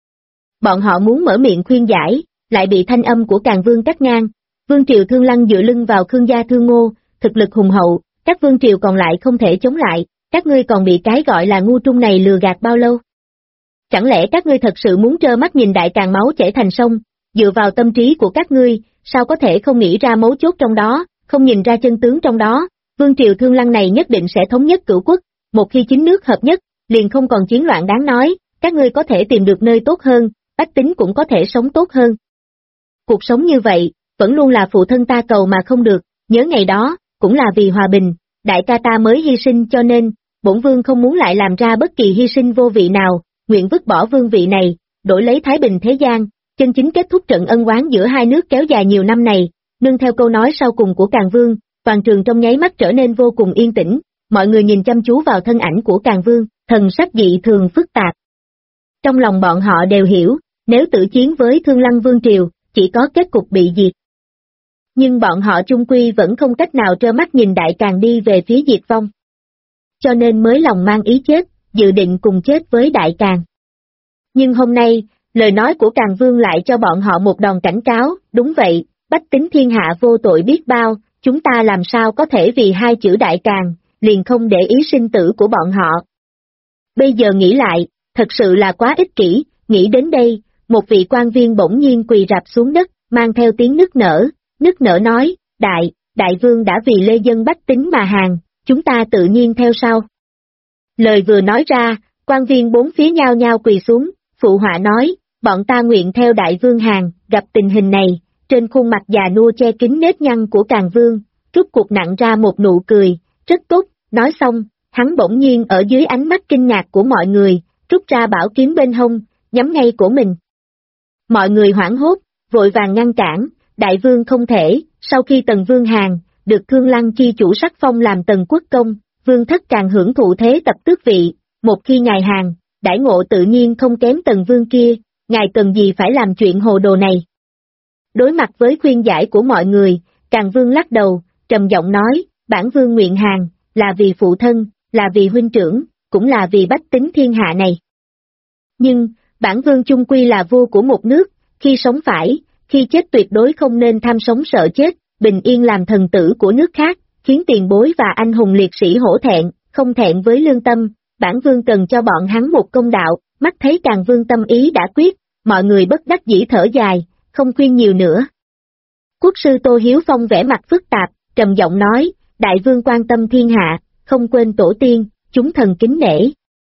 Bọn họ muốn mở miệng khuyên giải, lại bị thanh âm của Càn Vương cắt ngang. Vương triều Thương Lăng dựa lưng vào Khương gia Thương Ngô, thực lực hùng hậu, các vương triều còn lại không thể chống lại, các ngươi còn bị cái gọi là ngu trung này lừa gạt bao lâu? Chẳng lẽ các ngươi thật sự muốn trơ mắt nhìn Đại Càn máu chảy thành sông, dựa vào tâm trí của các ngươi, sao có thể không nghĩ ra mấu chốt trong đó, không nhìn ra chân tướng trong đó, vương triều Thương Lăng này nhất định sẽ thống nhất cửu quốc, một khi chính nước hợp nhất, liền không còn chiến loạn đáng nói, các ngươi có thể tìm được nơi tốt hơn, bách tính cũng có thể sống tốt hơn. Cuộc sống như vậy, vẫn luôn là phụ thân ta cầu mà không được, nhớ ngày đó, cũng là vì hòa bình, đại ca ta mới hy sinh cho nên, bổn vương không muốn lại làm ra bất kỳ hy sinh vô vị nào, nguyện vứt bỏ vương vị này, đổi lấy thái bình thế gian, chân chính kết thúc trận ân oán giữa hai nước kéo dài nhiều năm này, nương theo câu nói sau cùng của Càn Vương, toàn trường trong nháy mắt trở nên vô cùng yên tĩnh, mọi người nhìn chăm chú vào thân ảnh của Càn Vương, thần sắc dị thường phức tạp. Trong lòng bọn họ đều hiểu, nếu tử chiến với Thương Lăng Vương Triều, chỉ có kết cục bị diệt. Nhưng bọn họ chung quy vẫn không cách nào trơ mắt nhìn Đại Càn đi về phía diệt vong. Cho nên mới lòng mang ý chết, dự định cùng chết với Đại Càn. Nhưng hôm nay, lời nói của Càn Vương lại cho bọn họ một đòn cảnh cáo, đúng vậy, bách tính thiên hạ vô tội biết bao, chúng ta làm sao có thể vì hai chữ Đại Càn, liền không để ý sinh tử của bọn họ. Bây giờ nghĩ lại, thật sự là quá ích kỷ, nghĩ đến đây, một vị quan viên bỗng nhiên quỳ rạp xuống đất, mang theo tiếng nức nở nói, đại vương đã vì lê dân bách tính mà hàng, chúng ta tự nhiên theo sau. Lời vừa nói ra, quan viên bốn phía nhao nhao quỳ xuống, phụ họa nói, bọn ta nguyện theo đại vương hàng, gặp tình hình này, trên khuôn mặt già nua che kín nếp nhăn của Càn Vương, rút cuộc nặng ra một nụ cười, rất tốt, nói xong, hắn bỗng nhiên ở dưới ánh mắt kinh ngạc của mọi người, rút ra bảo kiếm bên hông, nhắm ngay cổ mình. Mọi người hoảng hốt, vội vàng ngăn cản, đại vương không thể, sau khi Tần Vương hàng, được Thương Lăng chi chủ sắc phong làm Tần Quốc công, vương thất càng hưởng thụ thế tập tước vị, một khi ngài hàng, đãi ngộ tự nhiên không kém Tần Vương kia, ngài cần gì phải làm chuyện hồ đồ này. Đối mặt với khuyên giải của mọi người, Càn Vương lắc đầu, trầm giọng nói, bản vương nguyện hàng, là vì phụ thân, là vì huynh trưởng, cũng là vì bách tính thiên hạ này. Nhưng, bản vương chung quy là vua của một nước, khi sống phải, khi chết tuyệt đối không nên tham sống sợ chết, bình yên làm thần tử của nước khác, khiến tiền bối và anh hùng liệt sĩ hổ thẹn, không thẹn với lương tâm, bản vương cần cho bọn hắn một công đạo, mắt thấy Càn Vương tâm ý đã quyết, mọi người bất đắc dĩ thở dài, không khuyên nhiều nữa. Quốc sư Tô Hiếu Phong vẻ mặt phức tạp, trầm giọng nói, đại vương quan tâm thiên hạ, không quên tổ tiên, chúng thần kính nể.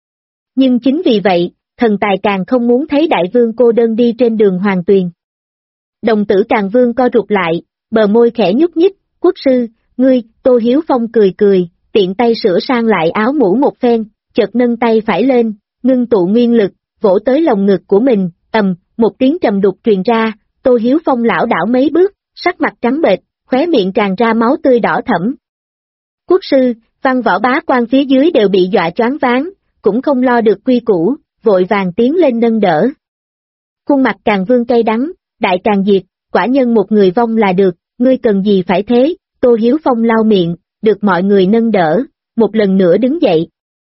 Nhưng chính vì vậy, thần tài càng không muốn thấy đại vương cô đơn đi trên đường hoàng tuyền. Đồng tử Càn Vương co rụt lại, bờ môi khẽ nhúc nhích, quốc sư, ngươi, Tô Hiếu Phong cười, tiện tay sửa sang lại áo mũ một phen, chợt nâng tay phải lên, ngưng tụ nguyên lực, vỗ tới lồng ngực của mình, một tiếng trầm đục truyền ra, Tô Hiếu Phong lảo đảo mấy bước, sắc mặt trắng bệch, khóe miệng tràn ra máu tươi đỏ thẫm. Quốc sư, văn võ bá quan phía dưới đều bị dọa choáng váng, cũng không lo được quy củ, vội vàng tiến lên nâng đỡ. Khuôn mặt Càn Vương cay đắng, đại Càn diệt, quả nhân một người vong là được, ngươi cần gì phải thế, Tô Hiếu Phong lau miệng, được mọi người nâng đỡ, một lần nữa đứng dậy.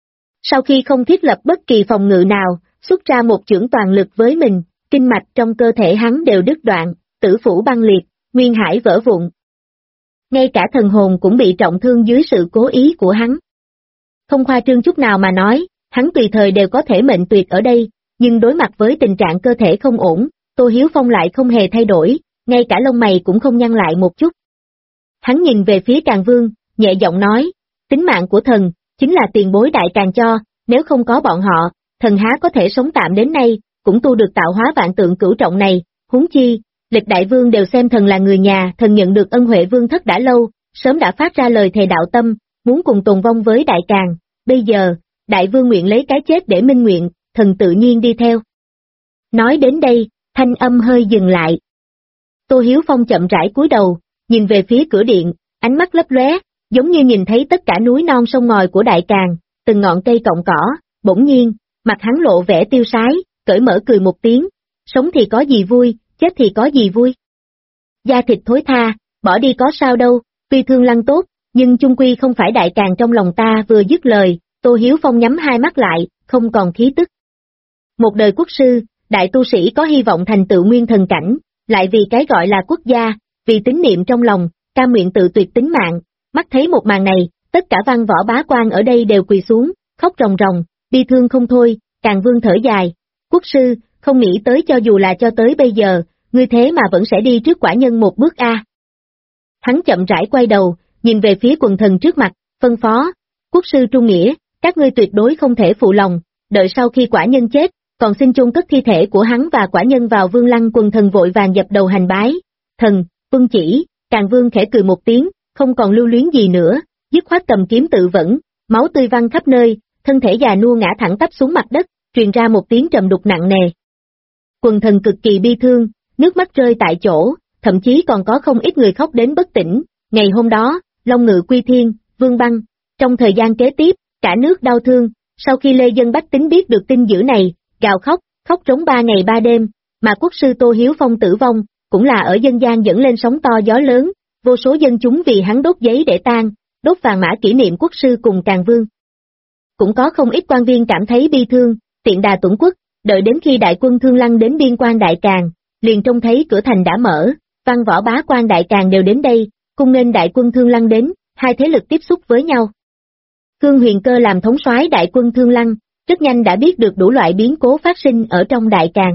Sau khi không thiết lập bất kỳ phòng ngự nào, xuất ra một chưởng toàn lực với mình, kinh mạch trong cơ thể hắn đều đứt đoạn, tử phủ băng liệt, nguyên hải vỡ vụn. Ngay cả thần hồn cũng bị trọng thương dưới sự cố ý của hắn. Không khoa trương chút nào mà nói, hắn tùy thời đều có thể mệnh tuyệt ở đây, nhưng đối mặt với tình trạng cơ thể không ổn, Tô Hiếu Phong lại không hề thay đổi, ngay cả lông mày cũng không nhăn lại một chút. Hắn nhìn về phía Càn Vương, nhẹ giọng nói, tính mạng của thần, chính là tiền bối Đại Càn cho, nếu không có bọn họ, thần há có thể sống tạm đến nay, cũng tu được tạo hóa vạn tượng cửu trọng này, huống chi, lịch đại vương đều xem thần là người nhà, thần nhận được ân huệ vương thất đã lâu, sớm đã phát ra lời thề đạo tâm, muốn cùng tồn vong với Đại Càn, bây giờ, đại vương nguyện lấy cái chết để minh nguyện, thần tự nhiên đi theo. Nói đến đây, thanh âm hơi dừng lại. Tô Hiếu Phong chậm rãi cúi đầu, nhìn về phía cửa điện, ánh mắt lấp lóe, giống như nhìn thấy tất cả núi non sông ngòi của Đại Càn, từng ngọn cây cọng cỏ, bỗng nhiên, mặt hắn lộ vẻ tiêu sái, cởi mở cười một tiếng, sống thì có gì vui, chết thì có gì vui. Da thịt thối tha, bỏ đi có sao đâu, tuy Thương Lăng tốt, nhưng chung quy không phải Đại Càn trong lòng ta. Vừa dứt lời, Tô Hiếu Phong nhắm hai mắt lại, không còn khí tức. Một đời quốc sư, đại tu sĩ có hy vọng thành tựu nguyên thần cảnh, lại vì cái gọi là quốc gia, vì tín niệm trong lòng, cam nguyện tự tuyệt tính mạng. Mắt thấy một màn này, tất cả văn võ bá quan ở đây đều quỳ xuống, khóc ròng ròng, bi thương không thôi. Càn Vương thở dài, quốc sư, không nghĩ tới cho dù là cho tới bây giờ, ngươi thế mà vẫn sẽ đi trước quả nhân một bước a. Hắn chậm rãi quay đầu, nhìn về phía quần thần trước mặt, phân phó, quốc sư trung nghĩa, các ngươi tuyệt đối không thể phụ lòng, đợi sau khi quả nhân chết, còn xin chôn cất thi thể của hắn và quả nhân vào Vương Lăng. Quần thần vội vàng dập đầu hành bái, thần, tuân chỉ. Càn Vương khẽ cười một tiếng, không còn lưu luyến gì nữa, dứt khoát cầm kiếm tự vẫn, máu tươi văng khắp nơi, thân thể già nua ngã thẳng tắp xuống mặt đất, truyền ra một tiếng trầm đục nặng nề. Quần thần cực kỳ bi thương, nước mắt rơi tại chỗ, thậm chí còn có không ít người khóc đến bất tỉnh. Ngày hôm đó, Long Ngự quy thiên, Vương Băng, trong thời gian kế tiếp, cả nước đau thương, sau khi lê dân bách tính biết được tin dữ này, gào khóc, khóc trống 3 ngày 3 đêm, mà quốc sư Tô Hiếu Phong tử vong, cũng là ở dân gian dẫn lên sóng to gió lớn, vô số dân chúng vì hắn đốt giấy để tang, đốt vàng mã kỷ niệm quốc sư cùng Càn Vương. Cũng có không ít quan viên cảm thấy bi thương, tiện đà tuẫn quốc, đợi đến khi đại quân Thương Lăng đến biên quan Đại Càn, liền trông thấy cửa thành đã mở, văn võ bá quan Đại Càn đều đến đây, cung nghênh đại quân Thương Lăng đến, hai thế lực tiếp xúc với nhau. Khương Huyền Cơ làm thống soái đại quân Thương Lăng, rất nhanh đã biết được đủ loại biến cố phát sinh ở trong Đại Càn.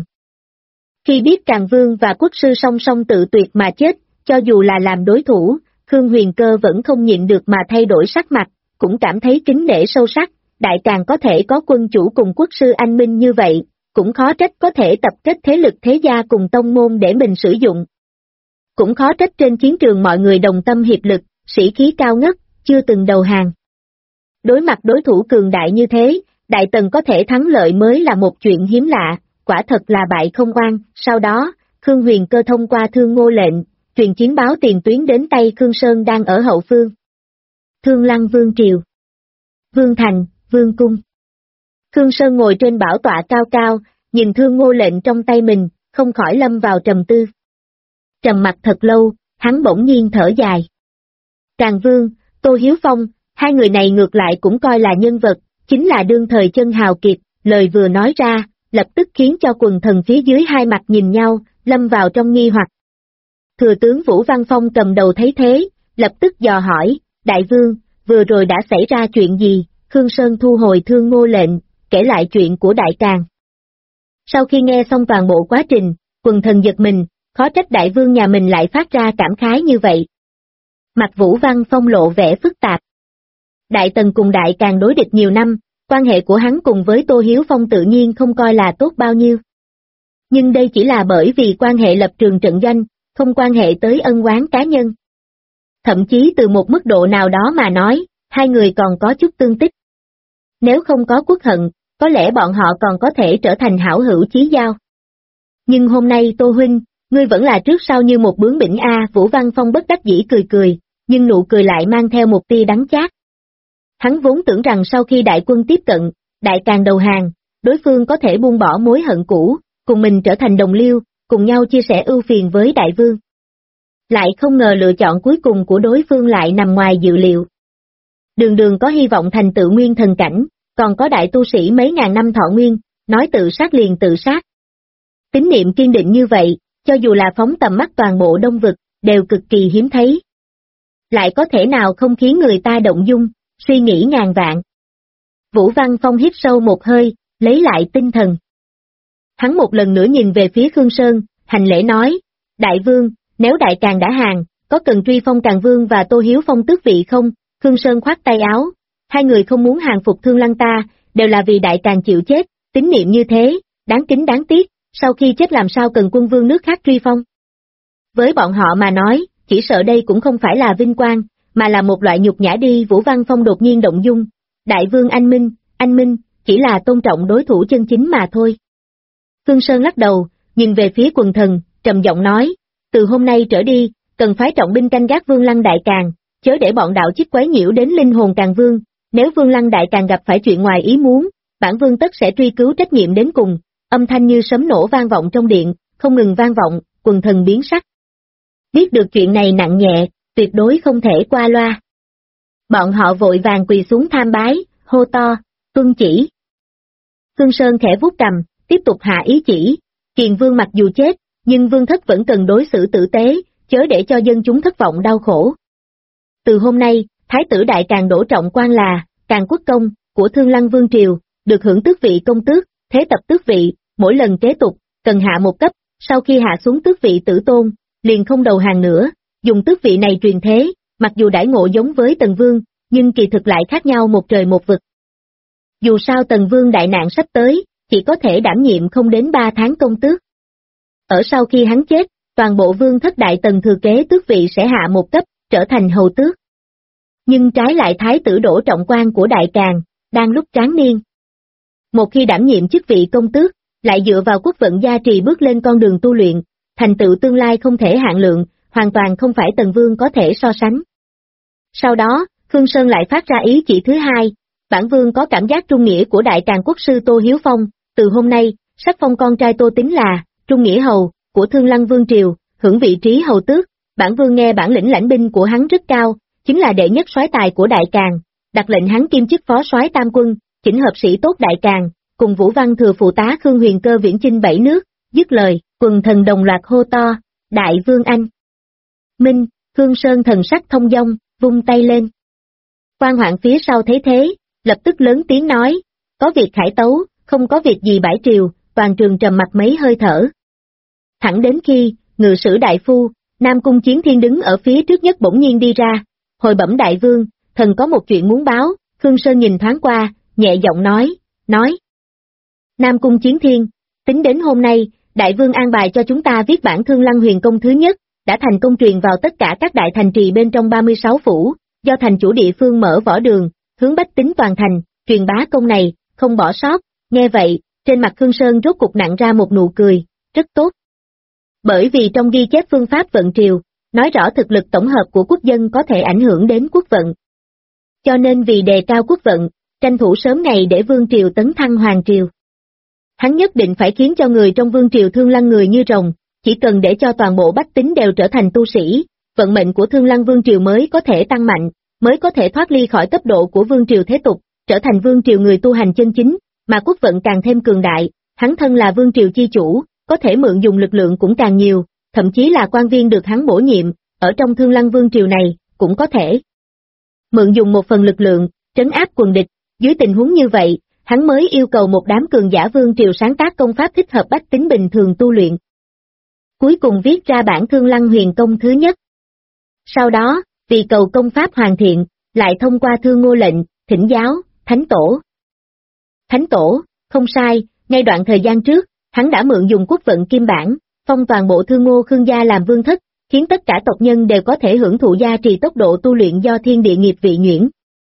Khi biết Càn Vương và quốc sư song song tự tuyệt mà chết, cho dù là làm đối thủ, Khương Huyền Cơ vẫn không nhịn được mà thay đổi sắc mặt, cũng cảm thấy kính nể sâu sắc. Đại Càn có thể có quân chủ cùng quốc sư anh minh như vậy, cũng khó trách có thể tập kết thế lực thế gia cùng tông môn để mình sử dụng. Cũng khó trách trên chiến trường mọi người đồng tâm hiệp lực, sĩ khí cao ngất, chưa từng đầu hàng. Đối mặt đối thủ cường đại như thế, Đại Tần có thể thắng lợi mới là một chuyện hiếm lạ, quả thật là bại không oan. Sau đó, Khương Huyền Cơ thông qua Thương Ngô lệnh, truyền chiến báo tiền tuyến đến tay Khương Sơn đang ở hậu phương. Thương Lăng Vương Triều, Vương Thành, Vương Cung. Khương Sơn ngồi trên bảo tọa cao cao, nhìn Thương Ngô lệnh trong tay mình, không khỏi lâm vào trầm tư. Trầm mặt thật lâu, hắn bỗng nhiên thở dài. Càn Vương, Tô Hiếu Phong, hai người này ngược lại cũng coi là nhân vật, chính là đương thời chân hào kiệt, lời vừa nói ra, lập tức khiến cho quần thần phía dưới hai mặt nhìn nhau, lâm vào trong nghi hoặc. Thừa tướng Vũ Văn Phong cầm đầu thấy thế, lập tức dò hỏi, Đại Vương, vừa rồi đã xảy ra chuyện gì? Khương Sơn thu hồi Thương Ngô lệnh, kể lại chuyện của Đại Càn. Sau khi nghe xong toàn bộ quá trình, quần thần giật mình, khó trách Đại Vương nhà mình lại phát ra cảm khái như vậy. Mặt Vũ Văn Phong lộ vẻ phức tạp. Đại Tần cùng Đại Càn đối địch nhiều năm, quan hệ của hắn cùng với Tô Hiếu Phong tự nhiên không coi là tốt bao nhiêu. Nhưng đây chỉ là bởi vì quan hệ lập trường trận doanh, không quan hệ tới ân oán cá nhân. Thậm chí từ một mức độ nào đó mà nói, hai người còn có chút tương tích. Nếu không có quốc hận, có lẽ bọn họ còn có thể trở thành hảo hữu chí giao. Nhưng hôm nay Tô Huynh, ngươi vẫn là trước sau như một bướng bỉnh a. Vũ Văn Phong bất đắc dĩ cười cười, nhưng nụ cười lại mang theo một tia đắng chát. Hắn vốn tưởng rằng sau khi đại quân tiếp cận, Đại Càn đầu hàng, đối phương có thể buông bỏ mối hận cũ, cùng mình trở thành đồng liêu, cùng nhau chia sẻ ưu phiền với Đại Vương. Lại không ngờ lựa chọn cuối cùng của đối phương lại nằm ngoài dự liệu. Đường đường có hy vọng thành tựu nguyên thần cảnh, còn có đại tu sĩ mấy ngàn năm thọ nguyên, nói tự sát liền tự sát. Tín niệm kiên định như vậy, cho dù là phóng tầm mắt toàn bộ Đông Vực, đều cực kỳ hiếm thấy. Lại có thể nào không khiến người ta động dung, suy nghĩ ngàn vạn. Vũ Văn Phong hít sâu một hơi, lấy lại tinh thần. Hắn một lần nữa nhìn về phía Khương Sơn, hành lễ nói, Đại Vương, nếu Đại Càn đã hàng, có cần truy phong Càn Vương và Tô Hiếu Phong tước vị không? Khương Sơn khoát tay áo, hai người không muốn hàng phục Thương Lăng ta, đều là vì Đại Càn chịu chết, tín niệm như thế, đáng kính đáng tiếc, sau khi chết làm sao cần quân vương nước khác truy phong. Với bọn họ mà nói, chỉ sợ đây cũng không phải là vinh quang, mà là một loại nhục nhã đi. Vũ Văn Phong đột nhiên động dung, Đại Vương anh minh, chỉ là tôn trọng đối thủ chân chính mà thôi. Khương Sơn lắc đầu, nhìn về phía quần thần, trầm giọng nói, từ hôm nay trở đi, cần phái trọng binh canh gác Vương Lăng Đại Càn, chớ để bọn đạo chích quấy nhiễu đến linh hồn Càn Vương, nếu Vương Lăng Đại Càn gặp phải chuyện ngoài ý muốn, bản vương tất sẽ truy cứu trách nhiệm đến cùng. Âm thanh như sấm nổ vang vọng trong điện, không ngừng vang vọng, quần thần biến sắc. Biết được chuyện này nặng nhẹ, tuyệt đối không thể qua loa. Bọn họ vội vàng quỳ xuống tham bái, hô to, tuân chỉ. Khương Sơn khẽ vuốt cầm, tiếp tục hạ ý chỉ, Kiền Vương mặc dù chết, nhưng Vương thất vẫn cần đối xử tử tế, chớ để cho dân chúng thất vọng đau khổ. Từ hôm nay, Thái tử Đại Càn Đỗ Trọng Quan là Càn Quốc Công của Thương Lăng Vương Triều, được hưởng tước vị công tước, thế tập tước vị, mỗi lần kế tục, cần hạ một cấp, sau khi hạ xuống tước vị tử tôn, liền không đầu hàng nữa, dùng tước vị này truyền thế, mặc dù đãi ngộ giống với Tần Vương, nhưng kỳ thực lại khác nhau một trời một vực. Dù sao Tần Vương đại nạn sắp tới, chỉ có thể đảm nhiệm không đến 3 tháng công tước. Ở sau khi hắn chết, toàn bộ Vương thất Đại Tần thừa kế tước vị sẽ hạ một cấp, trở thành hầu tước. Nhưng trái lại Thái tử Đỗ Trọng Quan của Đại Càn, đang lúc tráng niên. Một khi đảm nhiệm chức vị công tước, lại dựa vào quốc vận gia trì bước lên con đường tu luyện, thành tựu tương lai không thể hạn lượng, hoàn toàn không phải Tần Vương có thể so sánh. Sau đó, Khương Sơn lại phát ra ý chỉ thứ hai, bản vương có cảm giác trung nghĩa của Đại Càn quốc sư Tô Hiếu Phong, từ hôm nay, sắc phong con trai Tô Tín là trung nghĩa hầu của Thương Lăng Vương Triều, hưởng vị trí hầu tước. Bản vương nghe bản lĩnh lãnh binh của hắn rất cao, chính là đệ nhất soái tài của Đại Càn, đặt lệnh hắn kiêm chức phó soái tam quân, chỉnh hợp sĩ tốt Đại Càn, cùng Vũ Văn thừa phụ tá Khương Huyền Cơ viễn chinh 7 nước. Dứt lời, quần thần đồng loạt hô to, Đại Vương anh minh. Khương Sơn thần sắc thông dong, vung tay lên. Quan Hoạn phía sau thấy thế, lập tức lớn tiếng nói, có việc khải tấu, không có việc gì bãi triều. Toàn trường trầm mặc mấy hơi thở. Thẳng đến khi, ngự sử đại phu, Nam Cung Chiến Thiên đứng ở phía trước nhất bỗng nhiên đi ra, hồi bẩm Đại Vương, thần có một chuyện muốn báo. Khương Sơn nhìn thoáng qua, nhẹ giọng nói. Nam Cung Chiến Thiên, tính đến hôm nay, Đại Vương an bài cho chúng ta viết bản Thương Lăng Huyền Công thứ nhất, đã thành công truyền vào tất cả các đại thành trì bên trong 36 phủ, do thành chủ địa phương mở võ đường, hướng bách tính toàn thành, truyền bá công này, không bỏ sót. Nghe vậy, trên mặt Khương Sơn rốt cục nặn ra một nụ cười, rất tốt. Bởi vì trong ghi chép phương pháp vận triều, nói rõ thực lực tổng hợp của quốc dân có thể ảnh hưởng đến quốc vận. Cho nên vì đề cao quốc vận, tranh thủ sớm ngày để vương triều tấn thăng hoàng triều. Hắn nhất định phải khiến cho người trong vương triều Thương Lăng người như rồng, chỉ cần để cho toàn bộ bách tính đều trở thành tu sĩ, vận mệnh của Thương Lăng vương triều mới có thể tăng mạnh, mới có thể thoát ly khỏi cấp độ của vương triều thế tục, trở thành vương triều người tu hành chân chính, mà quốc vận càng thêm cường đại, hắn thân là vương triều chi chủ, có thể mượn dùng lực lượng cũng càng nhiều, thậm chí là quan viên được hắn bổ nhiệm, ở trong Thương Lăng vương triều này, cũng có thể mượn dùng một phần lực lượng, trấn áp quần địch. Dưới tình huống như vậy, hắn mới yêu cầu một đám cường giả vương triều sáng tác công pháp thích hợp bách tính bình thường tu luyện. Cuối cùng viết ra bản Thương Lăng Huyền Công thứ nhất. Sau đó, vì cầu công pháp hoàn thiện, lại thông qua Thương Ngô lệnh, thỉnh giáo, Thánh Tổ. Thánh Tổ, không sai, ngay đoạn thời gian trước, hắn đã mượn dùng quốc vận kim bản, phong toàn bộ Thương Ngô Khương gia làm vương thất, khiến tất cả tộc nhân đều có thể hưởng thụ gia trì tốc độ tu luyện do thiên địa nghiệp vị nhuyễn.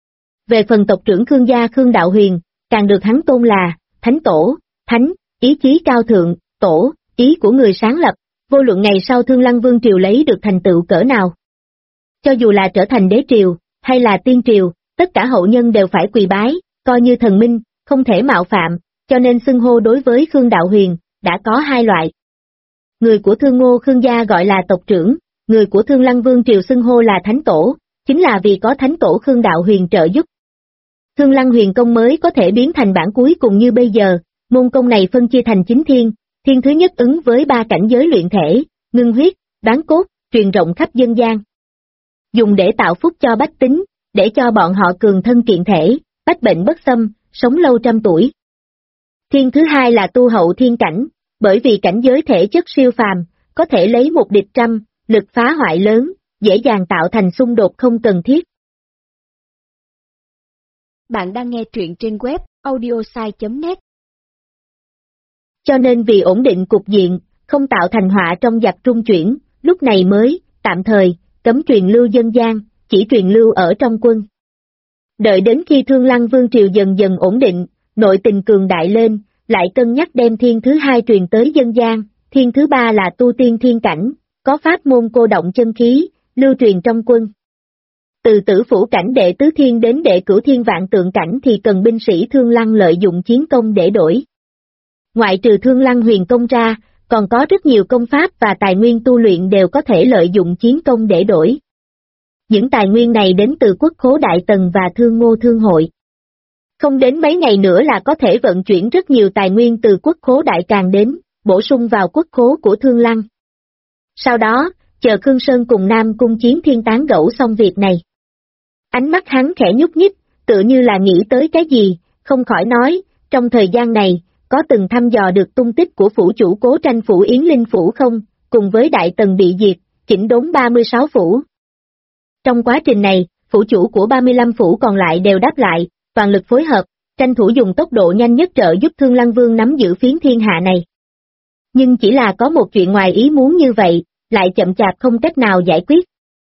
Về phần tộc trưởng Khương gia Khương Đạo Huyền, càng được hắn tôn là Thánh Tổ, Thánh, ý chí cao thượng, Tổ, ý của người sáng lập, vô luận ngày sau Thương Lăng Vương triều lấy được thành tựu cỡ nào. Cho dù là trở thành đế triều, hay là tiên triều, tất cả hậu nhân đều phải quỳ bái, coi như thần minh, không thể mạo phạm, cho nên xưng hô đối với Khương Đạo Huyền, đã có hai loại. Người của Thương Ngô Khương gia gọi là tộc trưởng, người của Thương Lăng Vương triều xưng hô là Thánh Tổ, chính là vì có Thánh Tổ Khương Đạo Huyền trợ giúp. Thương Lăng Huyền Công mới có thể biến thành bản cuối cùng như bây giờ, môn công này phân chia thành 9 thiên, thiên thứ nhất ứng với 3 cảnh giới luyện thể, ngưng huyết, đoán cốt, truyền rộng khắp dân gian. Dùng để tạo phúc cho bách tính, để cho bọn họ cường thân kiện thể, bách bệnh bất xâm, sống lâu trăm tuổi. Thiên thứ hai là tu hậu thiên cảnh, Bởi vì cảnh giới thể chất siêu phàm, có thể lấy một địch trăm, lực phá hoại lớn, dễ dàng tạo thành xung đột không cần thiết. Bạn đang nghe truyện trên web audiosai.net. Cho nên vì ổn định cục diện, không tạo thành họa trong giặc trung chuyển, lúc này mới, tạm thời, cấm truyền lưu dân gian, chỉ truyền lưu ở trong quân. Đợi đến khi Thương Lăng Vương Triều dần dần ổn định, nội tình cường đại lên, lại cân nhắc đem thiên thứ hai truyền tới dân gian, thiên thứ ba là tu tiên thiên cảnh, có pháp môn cô động chân khí, lưu truyền trong quân. Từ tử phủ cảnh đệ tứ thiên đến đệ cửu thiên vạn tượng cảnh thì cần binh sĩ Thương Lăng lợi dụng chiến công để đổi. Ngoại trừ Thương Lăng huyền công ra, còn có rất nhiều công pháp và tài nguyên tu luyện đều có thể lợi dụng chiến công để đổi. Những tài nguyên này đến từ quốc khố Đại Tần và Thương Ngô Thương Hội. Không đến mấy ngày nữa là có thể vận chuyển rất nhiều tài nguyên từ quốc khố Đại Càn đến, bổ sung vào quốc khố của Thương Lăng. Sau đó, chờ Khương Sơn cùng Nam Cung Chiến Thiên tán gẫu xong việc này. Ánh mắt hắn khẽ nhúc nhích, tựa như là nghĩ tới cái gì, không khỏi nói, trong thời gian này, có từng thăm dò được tung tích của phủ chủ Cố Tranh phủ Yến Linh phủ không, cùng với Đại Tần bị diệt, chỉnh đốn 36 phủ. Trong quá trình này, phủ chủ của 35 phủ còn lại đều đáp lại, toàn lực phối hợp, tranh thủ dùng tốc độ nhanh nhất trợ giúp Thương Lăng Vương nắm giữ phiến thiên hạ này. Nhưng chỉ là có một chuyện ngoài ý muốn như vậy, lại chậm chạp không cách nào giải quyết.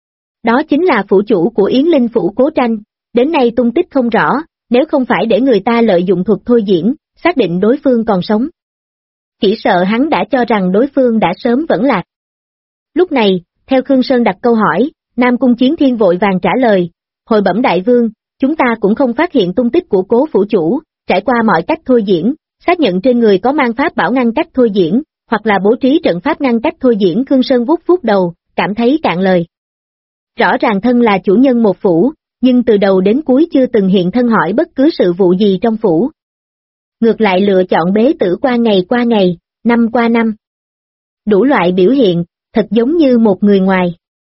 Đó chính là phủ chủ của Yến Linh phủ Cố Tranh, đến nay tung tích không rõ, nếu không phải để người ta lợi dụng thuật thôi diễn, xác định đối phương còn sống. Chỉ sợ hắn đã cho rằng đối phương đã sớm vẫn lạc. Lúc này, theo Khương Sơn đặt câu hỏi, Nam Cung Chiến Thiên vội vàng trả lời, hồi bẩm đại vương, chúng ta cũng không phát hiện tung tích của Cố phủ chủ, trải qua mọi cách thôi diễn, xác nhận trên người có mang pháp bảo ngăn cách thôi diễn, hoặc là bố trí trận pháp ngăn cách thôi diễn. Khương Sơn vuốt vuốt đầu, cảm thấy cạn lời. Rõ ràng thân là chủ nhân một phủ, nhưng từ đầu đến cuối chưa từng hiện thân hỏi bất cứ sự vụ gì trong phủ. Ngược lại lựa chọn bế tử qua ngày, năm qua năm. Đủ loại biểu hiện, thật giống như một người ngoài.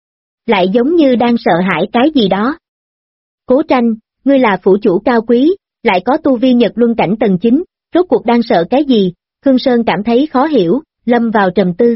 Lại giống như đang sợ hãi cái gì đó. Cố Tranh, ngươi là phủ chủ cao quý, lại có tu vi Nhật Luân cảnh tầng 9, rốt cuộc đang sợ cái gì? Khương Sơn cảm thấy khó hiểu, lâm vào trầm tư.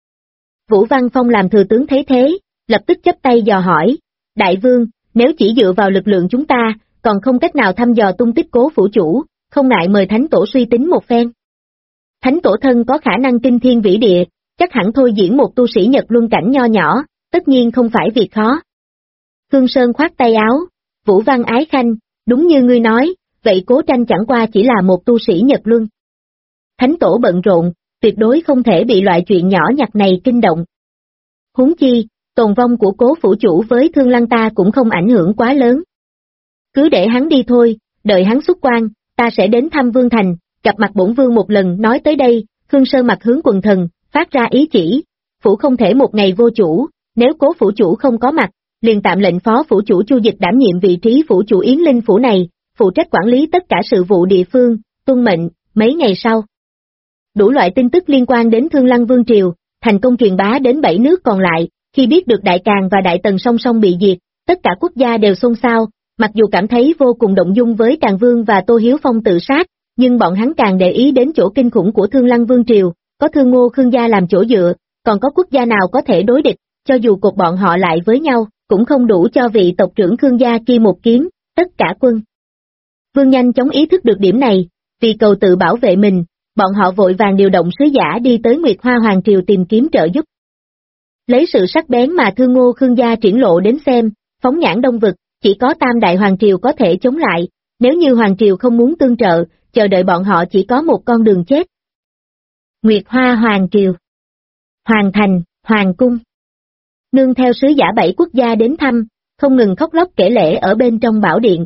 Vũ Văn Phong làm thừa tướng thấy thế, lập tức chắp tay dò hỏi, đại vương, nếu chỉ dựa vào lực lượng chúng ta, còn không cách nào thăm dò tung tích Cố phủ chủ, không ngại mời Thánh Tổ suy tính một phen. Thánh Tổ thân có khả năng kinh thiên vĩ địa, chắc hẳn thôi diễn một tu sĩ Nhật Luân cảnh nho nhỏ, tất nhiên không phải việc khó. Khương Sơn khoát tay áo, Vũ Văn Ái Khanh, đúng như ngươi nói, vậy Cố Tranh chẳng qua chỉ là một tu sĩ Nhật Luân. Thánh Tổ bận rộn, tuyệt đối không thể bị loại chuyện nhỏ nhặt này kinh động. Huống chi, tồn vong của Cố phủ chủ với Thương Lăng ta cũng không ảnh hưởng quá lớn. Cứ để hắn đi thôi, đợi hắn xuất quan, ta sẽ đến thăm Vương Thành, gặp mặt bổn vương một lần. Nói tới đây, Khương Sơn mặt hướng quần thần, phát ra ý chỉ, phủ không thể một ngày vô chủ, nếu Cố phủ chủ không có mặt, liền tạm lệnh phó phủ chủ Chu Dịch đảm nhiệm vị trí phủ chủ Yến Linh phủ này, phụ trách quản lý tất cả sự vụ địa phương, tuân mệnh. Mấy ngày sau, đủ loại tin tức liên quan đến Thương Lăng Vương Triều, thành công truyền bá đến 7 nước còn lại. Khi biết được Đại Càn và Đại Tần song song bị diệt, tất cả quốc gia đều xôn xao, mặc dù cảm thấy vô cùng động dung với Càn Vương và Tô Hiếu Phong tự sát, nhưng bọn hắn càng để ý đến chỗ kinh khủng của Thương Lăng Vương Triều, có Thương Ngô Khương gia làm chỗ dựa, còn có quốc gia nào có thể đối địch, cho dù cột bọn họ lại với nhau, cũng không đủ cho vị tộc trưởng Khương gia kia một kiếm, tất cả quân. Vương nhanh chóng ý thức được điểm này, vì cầu tự bảo vệ mình, bọn họ vội vàng điều động sứ giả đi tới Nguyệt Hoa Hoàng Triều tìm kiếm trợ giúp. Lấy sự sắc bén mà Thương Ngô Khương gia triển lộ đến xem, phóng nhãn Đông Vực, chỉ có Tam Đại Hoàng Triều có thể chống lại, nếu như Hoàng Triều không muốn tương trợ, chờ đợi bọn họ chỉ có một con đường chết. Nguyệt Hoa Hoàng Triều, Hoàng Thành, Hoàng Cung. Nương theo sứ giả 7 quốc gia đến thăm, không ngừng khóc lóc kể lể ở bên trong bảo điện.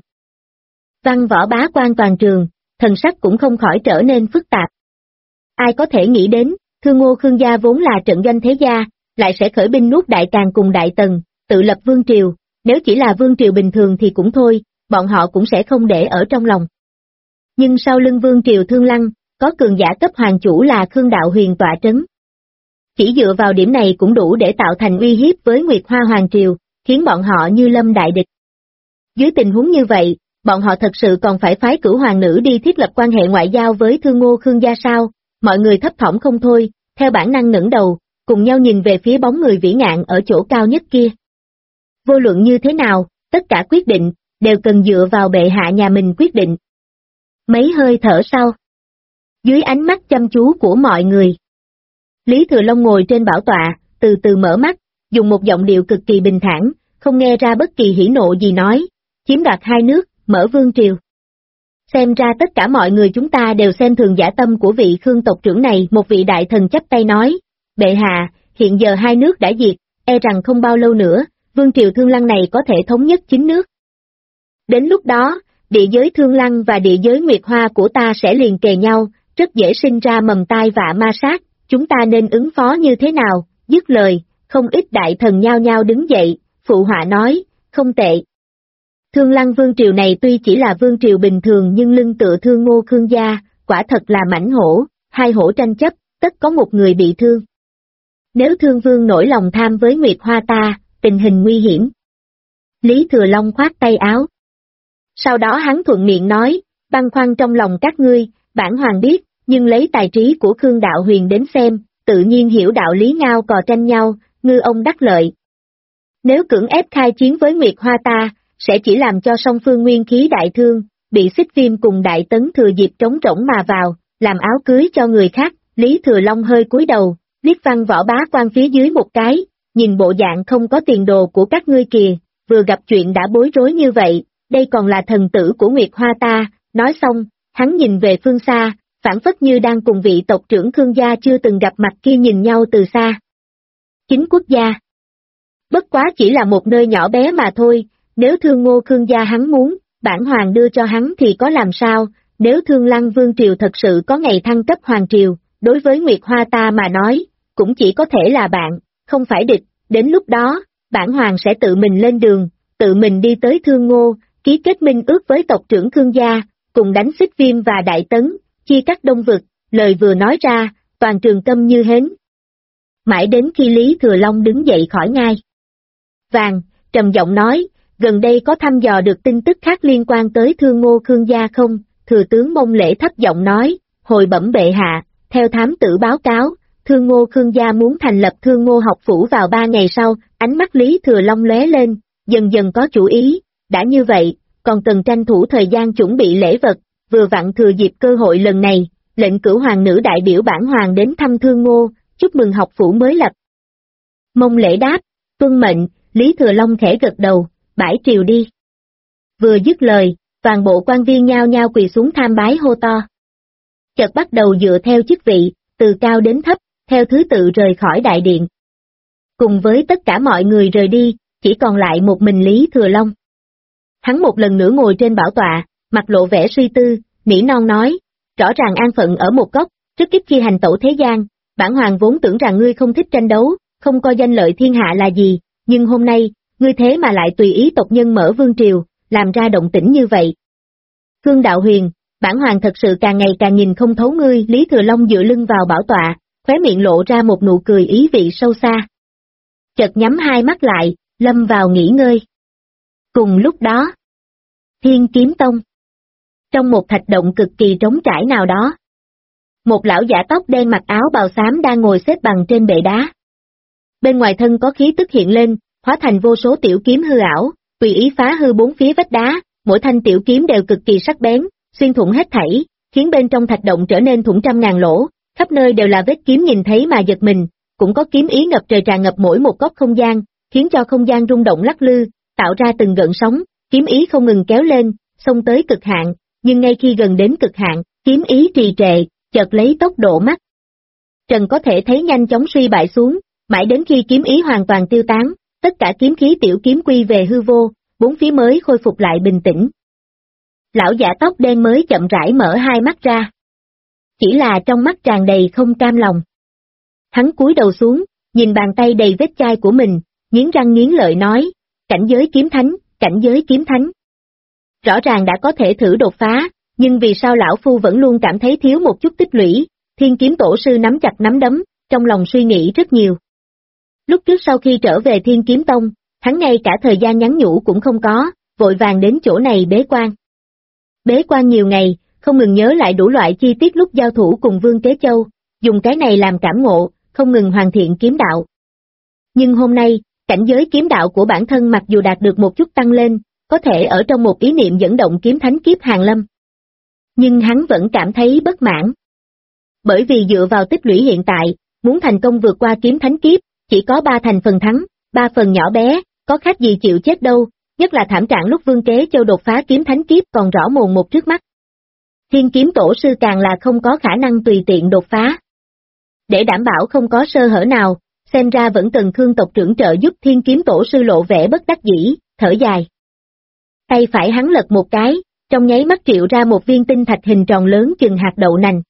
Văn võ bá quan toàn trường, thần sắc cũng không khỏi trở nên phức tạp. Ai có thể nghĩ đến, Thương Ngô Khương gia vốn là trận doanh thế gia, lại sẽ khởi binh nuốt Đại Càn cùng Đại Tần, tự lập vương triều, nếu chỉ là vương triều bình thường thì cũng thôi, bọn họ cũng sẽ không để ở trong lòng. Nhưng sau lưng vương triều Thương Lăng, có cường giả cấp hoàng chủ là Khương Đạo Huyền tọa trấn. Chỉ dựa vào điểm này cũng đủ để tạo thành uy hiếp với Nguyệt Hoa Hoàng Triều, khiến bọn họ như lâm đại địch. Dưới tình huống như vậy, bọn họ thật sự còn phải phái cửu hoàng nữ đi thiết lập quan hệ ngoại giao với Thương Ngô Khương gia sao? mọi người thấp thỏm không thôi, theo bản năng ngẩng đầu, cùng nhau nhìn về phía bóng người vĩ ngạn ở chỗ cao nhất kia. Vô luận như thế nào, tất cả quyết định, đều cần dựa vào bệ hạ nhà mình quyết định. Mấy hơi thở sau. Dưới ánh mắt chăm chú của mọi người, Lý Thừa Long ngồi trên bảo tọa, từ từ mở mắt, dùng một giọng điệu cực kỳ bình thản, không nghe ra bất kỳ hỉ nộ gì nói, chiếm đoạt hai nước, mở vương triều. Xem ra tất cả mọi người chúng ta đều xem thường dã tâm của vị Khương tộc trưởng này. Một vị đại thần chắp tay nói, bệ hạ, hiện giờ hai nước đã diệt, e rằng không bao lâu nữa, vương triều Thương Lăng này có thể thống nhất chính nước. Đến lúc đó, địa giới Thương Lăng và địa giới Nguyệt Hoa của ta sẽ liền kề nhau, rất dễ sinh ra mầm tai vạ ma sát, chúng ta nên ứng phó như thế nào? Dứt lời, không ít đại thần nhao nhao đứng dậy, phụ họa nói, không tệ. Thương Lăng vương triều này tuy chỉ là vương triều bình thường nhưng lưng tựa Thương Ngô Khương gia, quả thật là mãnh hổ, hai hổ tranh chấp, tất có một người bị thương. Nếu Thương Vương nổi lòng tham với Nguyệt Hoa ta, tình hình nguy hiểm. Lý Thừa Long khoát tay áo. Sau đó hắn thuận miệng nói, băn khoăn trong lòng các ngươi, bản hoàng biết, nhưng lấy tài trí của Khương Đạo Huyền đến xem, tự nhiên hiểu đạo lý ngao cò tranh nhau, ngư ông đắc lợi. Nếu cưỡng ép khai chiến với Nguyệt Hoa ta, sẽ chỉ làm cho song phương nguyên khí đại thương, bị Xích Viêm cùng Đại Tấn thừa dịp trống rỗng mà vào, làm áo cưới cho người khác. Lý Thừa Long hơi cúi đầu, liếc Văn Võ Bá Quan phía dưới một cái, nhìn bộ dạng không có tiền đồ của các ngươi kìa, vừa gặp chuyện đã bối rối như vậy, đây còn là thần tử của Nguyệt Hoa ta. Nói xong, hắn nhìn về phương xa, phản phất như đang cùng vị tộc trưởng Khương gia chưa từng gặp mặt kia nhìn nhau từ xa. Chính quốc gia. Bất quá chỉ là một nơi nhỏ bé mà thôi, nếu Thương Ngô Khương gia hắn muốn, bản hoàng đưa cho hắn thì có làm sao, nếu Thương Lăng vương triều thật sự có ngày thăng cấp hoàng triều, đối với Nguyệt Hoa ta mà nói, cũng chỉ có thể là bạn, không phải địch, đến lúc đó, bản hoàng sẽ tự mình lên đường, tự mình đi tới Thương Ngô, ký kết minh ước với tộc trưởng Khương gia, cùng đánh Xích Viêm và Đại Tấn, chia cắt Đông Vực. Lời vừa nói ra, toàn trường câm như hến. Mãi đến khi Lý Thừa Long đứng dậy khỏi ngai vàng, trầm giọng nói, gần đây có thăm dò được tin tức khác liên quan tới Thương Ngô Khương gia không? Thừa tướng Mông Lễ thấp giọng nói, hồi bẩm bệ hạ, theo thám tử báo cáo, Thương Ngô Khương gia muốn thành lập Thương Ngô học phủ vào 3 ngày sau. Ánh mắt Lý Thừa Long lóe lên, dần dần có chủ ý, đã như vậy, còn cần tranh thủ thời gian chuẩn bị lễ vật, vừa vặn thừa dịp cơ hội lần này, lệnh cửu hoàng nữ đại biểu bản hoàng đến thăm Thương Ngô, chúc mừng học phủ mới lập. Mông Lễ đáp, tuân mệnh. Lý Thừa Long khẽ gật đầu, bãi triều đi. Vừa dứt lời, toàn bộ quan viên nhao nhao quỳ xuống tham bái hô to. Chợt bắt đầu dựa theo chức vị, từ cao đến thấp, theo thứ tự rời khỏi đại điện. Cùng với tất cả mọi người rời đi, chỉ còn lại một mình Lý Thừa Long. Hắn một lần nữa ngồi trên bảo tọa, mặt lộ vẻ suy tư, nỉ non nói, rõ ràng an phận ở một góc, rất ít khi hành tẩu thế gian, bản hoàng vốn tưởng rằng ngươi không thích tranh đấu, không coi danh lợi thiên hạ là gì, nhưng hôm nay, ngươi thế mà lại tùy ý tộc nhân mở vương triều, làm ra động tĩnh như vậy. Khương Đạo Huyền, bản hoàng thật sự càng ngày càng nhìn không thấu ngươi. Lý Thừa Long dựa lưng vào bảo tọa, khóe miệng lộ ra một nụ cười ý vị sâu xa. Chợt nhắm hai mắt lại, lâm vào nghỉ ngơi. Cùng lúc đó, Thiên Kiếm Tông. Trong một thạch động cực kỳ trống trải nào đó, một lão giả tóc đen mặc áo bào xám đang ngồi xếp bằng trên bệ đá. Bên ngoài thân có khí tức hiện lên, hóa thành vô số tiểu kiếm hư ảo, tùy ý phá hư bốn phía vách đá, mỗi thanh tiểu kiếm đều cực kỳ sắc bén, xuyên thủng hết thảy, khiến bên trong thạch động trở nên thủng trăm ngàn lỗ, khắp nơi đều là vết kiếm nhìn thấy mà giật mình, cũng có kiếm ý ngập trời tràn ngập mỗi một góc không gian, khiến cho không gian rung động lắc lư, tạo ra từng gợn sóng, kiếm ý không ngừng kéo lên, xông tới cực hạn, nhưng ngay khi gần đến cực hạn, kiếm ý trì trệ, chợt lấy tốc độ mắt trần có thể thấy nhanh chóng suy bại xuống, mãi đến khi kiếm ý hoàn toàn tiêu tán, tất cả kiếm khí tiểu kiếm quy về hư vô, bốn phía mới khôi phục lại bình tĩnh. Lão giả tóc đen mới chậm rãi mở hai mắt ra. Chỉ là trong mắt tràn đầy không cam lòng. Hắn cúi đầu xuống, nhìn bàn tay đầy vết chai của mình, nghiến răng nghiến lợi nói, cảnh giới kiếm thánh, cảnh giới kiếm thánh. Rõ ràng đã có thể thử đột phá, nhưng vì sao lão phu vẫn luôn cảm thấy thiếu một chút tích lũy? Thiên kiếm tổ sư nắm chặt nắm đấm, trong lòng suy nghĩ rất nhiều. Lúc trước sau khi trở về Thiên Kiếm Tông, hắn ngay cả thời gian nhắn nhủ cũng không có, vội vàng đến chỗ này bế quan. Bế quan nhiều ngày, không ngừng nhớ lại đủ loại chi tiết lúc giao thủ cùng Vương Kế Châu, dùng cái này làm cảm ngộ, không ngừng hoàn thiện kiếm đạo. Nhưng hôm nay, cảnh giới kiếm đạo của bản thân mặc dù đạt được một chút tăng lên, có thể ở trong một ý niệm dẫn động kiếm thánh kiếp hàng lâm. Nhưng hắn vẫn cảm thấy bất mãn. Bởi vì dựa vào tích lũy hiện tại, muốn thành công vượt qua kiếm thánh kiếp, chỉ có 3 thành phần thắng, 3 phần nhỏ bé, có khác gì chịu chết đâu, nhất là thảm trạng lúc Vương Kế Châu đột phá kiếm thánh kiếp còn rõ mồn một trước mắt. Thiên kiếm tổ sư càng là không có khả năng tùy tiện đột phá. Để đảm bảo không có sơ hở nào, xem ra vẫn cần Khương tộc trưởng trợ giúp. Thiên kiếm tổ sư lộ vẻ bất đắc dĩ, thở dài. Tay phải hắn lật một cái, trong nháy mắt triệu ra một viên tinh thạch hình tròn lớn chừng hạt đậu nành.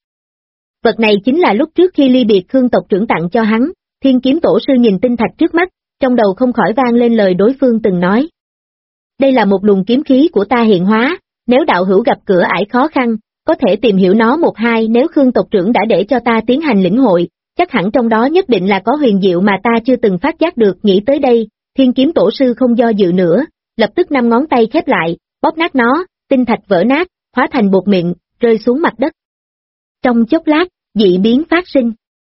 Vật này chính là lúc trước khi ly biệt Khương tộc trưởng tặng cho hắn. Thiên kiếm tổ sư nhìn tinh thạch trước mắt, trong đầu không khỏi vang lên lời đối phương từng nói. Đây là một luồng kiếm khí của ta hiện hóa, nếu đạo hữu gặp cửa ải khó khăn, có thể tìm hiểu nó một hai. Nếu Khương tộc trưởng đã để cho ta tiến hành lĩnh hội, chắc hẳn trong đó nhất định là có huyền diệu mà ta chưa từng phát giác được. Nghĩ tới đây, thiên kiếm tổ sư không do dự nữa, lập tức 5 ngón tay khép lại, bóp nát nó, tinh thạch vỡ nát, hóa thành bột mịn, rơi xuống mặt đất. Trong chốc lát, dị biến phát sinh.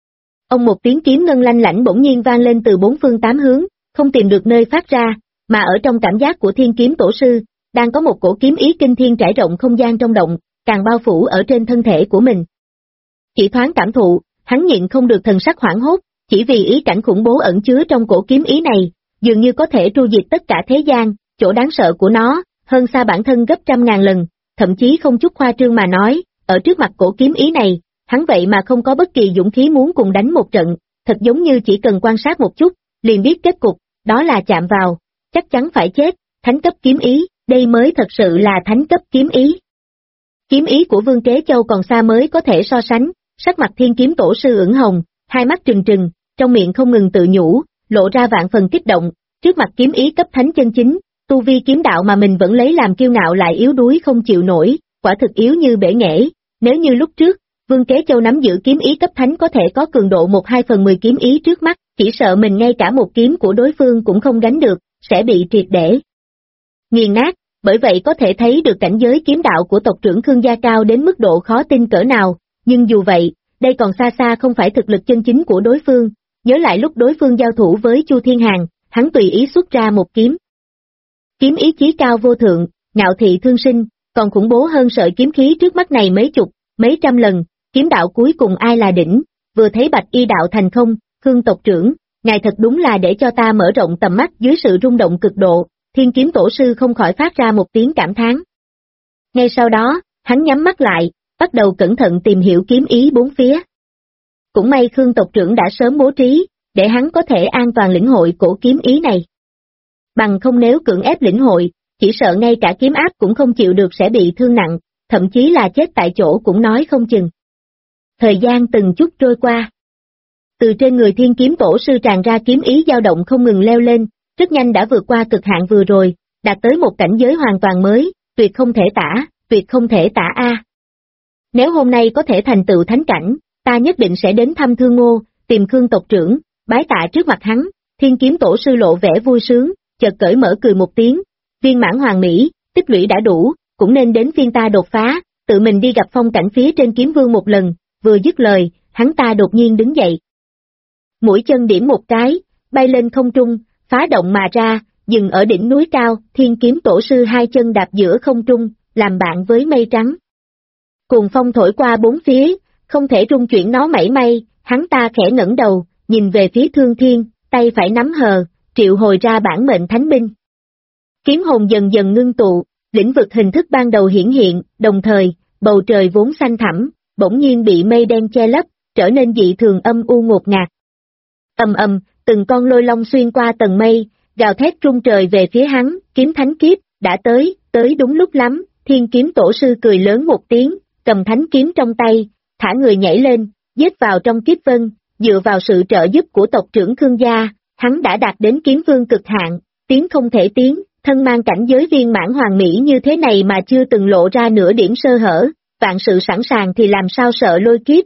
Ông một tiếng kiếm ngân lanh lảnh bỗng nhiên vang lên từ 4 phương 8 hướng, không tìm được nơi phát ra, mà ở trong cảm giác của thiên kiếm tổ sư, đang có một cổ kiếm ý kinh thiên trải rộng không gian trong động, càng bao phủ ở trên thân thể của mình. Chỉ thoáng cảm thụ, hắn nhịn không được thần sắc hoảng hốt, chỉ vì ý cảnh khủng bố ẩn chứa trong cổ kiếm ý này, dường như có thể tru diệt tất cả thế gian, chỗ đáng sợ của nó, hơn xa bản thân gấp 100.000 lần, thậm chí không chút khoa trương mà nói, ở trước mặt cổ kiếm ý này, hắn vậy mà không có bất kỳ dũng khí muốn cùng đánh một trận, thật giống như chỉ cần quan sát một chút, liền biết kết cục, đó là chạm vào, chắc chắn phải chết. Thánh cấp kiếm ý, đây mới thật sự là thánh cấp kiếm ý. Kiếm ý của Vương Kế Châu còn xa mới có thể so sánh, sắc mặt thiên kiếm tổ sư ửng hồng, hai mắt trừng trừng, trong miệng không ngừng tự nhủ, lộ ra vạn phần kích động, trước mặt kiếm ý cấp thánh chân chính, tu vi kiếm đạo mà mình vẫn lấy làm kiêu ngạo lại yếu đuối không chịu nổi, quả thực yếu như bể nghệ. Nếu như lúc trước, Vương Kế Châu nắm giữ kiếm ý cấp thánh có thể có cường độ 1/2/10 kiếm ý trước mắt, chỉ sợ mình ngay cả một kiếm của đối phương cũng không gánh được, sẽ bị triệt để nghiền nát. Bởi vậy có thể thấy được cảnh giới kiếm đạo của tộc trưởng Khương gia cao đến mức độ khó tin cỡ nào, nhưng dù vậy, đây còn xa xa không phải thực lực chân chính của đối phương. Nhớ lại lúc đối phương giao thủ với Chu Thiên Hàn, hắn tùy ý xuất ra một kiếm. Kiếm ý chí cao vô thượng, ngạo thị thương sinh, còn khủng bố hơn sợi kiếm khí trước mắt này mấy chục, mấy trăm lần. Kiếm đạo cuối cùng ai là đỉnh? Vừa thấy Bạch Y đạo thành không, Khương tộc trưởng, ngài thật đúng là để cho ta mở rộng tầm mắt. Dưới sự rung động cực độ, thiên kiếm tổ sư không khỏi phát ra một tiếng cảm thán. Ngay sau đó, hắn nhắm mắt lại, bắt đầu cẩn thận tìm hiểu kiếm ý bốn phía. Cũng may Khương tộc trưởng đã sớm bố trí, để hắn có thể an toàn lĩnh hội cổ kiếm ý này. Bằng không nếu cưỡng ép lĩnh hội, chỉ sợ ngay cả kiếm áp cũng không chịu được sẽ bị thương nặng, thậm chí là chết tại chỗ cũng nói không chừng. Thời gian từng chút trôi qua. Từ trên người thiên kiếm tổ sư tràn ra kiếm ý dao động không ngừng leo lên, rất nhanh đã vượt qua cực hạn vừa rồi, đạt tới một cảnh giới hoàn toàn mới, tuyệt không thể tả, tuyệt không thể tả a. Nếu hôm nay có thể thành tựu thánh cảnh, ta nhất định sẽ đến thăm Thương Ngô, tìm Khương tộc trưởng, bái tạ trước mặt hắn. Thiên kiếm tổ sư lộ vẻ vui sướng, chợt cởi mở cười một tiếng, viên mãn hoàn mỹ, tích lũy đã đủ, cũng nên đến phiên ta đột phá, tự mình đi gặp phong cảnh phía trên kiếm vương một lần. Vừa dứt lời, hắn ta đột nhiên đứng dậy. Mũi chân điểm một cái, bay lên không trung, phá động mà ra, dừng ở đỉnh núi cao. Thiên kiếm tổ sư hai chân đạp giữa không trung, làm bạn với mây trắng. Cuồng phong thổi qua bốn phía, không thể rung chuyển nó mảy may, hắn ta khẽ ngẩng đầu, nhìn về phía Thương Thiên, tay phải nắm hờ, triệu hồi ra bản mệnh thánh binh. Kiếm hồn dần dần ngưng tụ, lĩnh vực hình thức ban đầu hiển hiện, đồng thời, bầu trời vốn xanh thẳm, bỗng nhiên bị mây đen che lấp, trở nên dị thường âm u ngột ngạt. Ầm ầm, từng con lôi long xuyên qua tầng mây, gào thét trung trời về phía hắn. Kiếm thánh kiếp, đã tới đúng lúc lắm. Thiên kiếm tổ sư cười lớn một tiếng, cầm thánh kiếm trong tay, thả người nhảy lên, giết vào trong kiếp vân. Dựa vào sự trợ giúp của tộc trưởng Khương gia, hắn đã đạt đến kiếm vương cực hạn, tiến không thể tiến, thân mang cảnh giới viên mãn hoàn mỹ như thế này mà chưa từng lộ ra nửa điểm sơ hở, vạn sự sẵn sàng thì làm sao sợ lôi kiếp.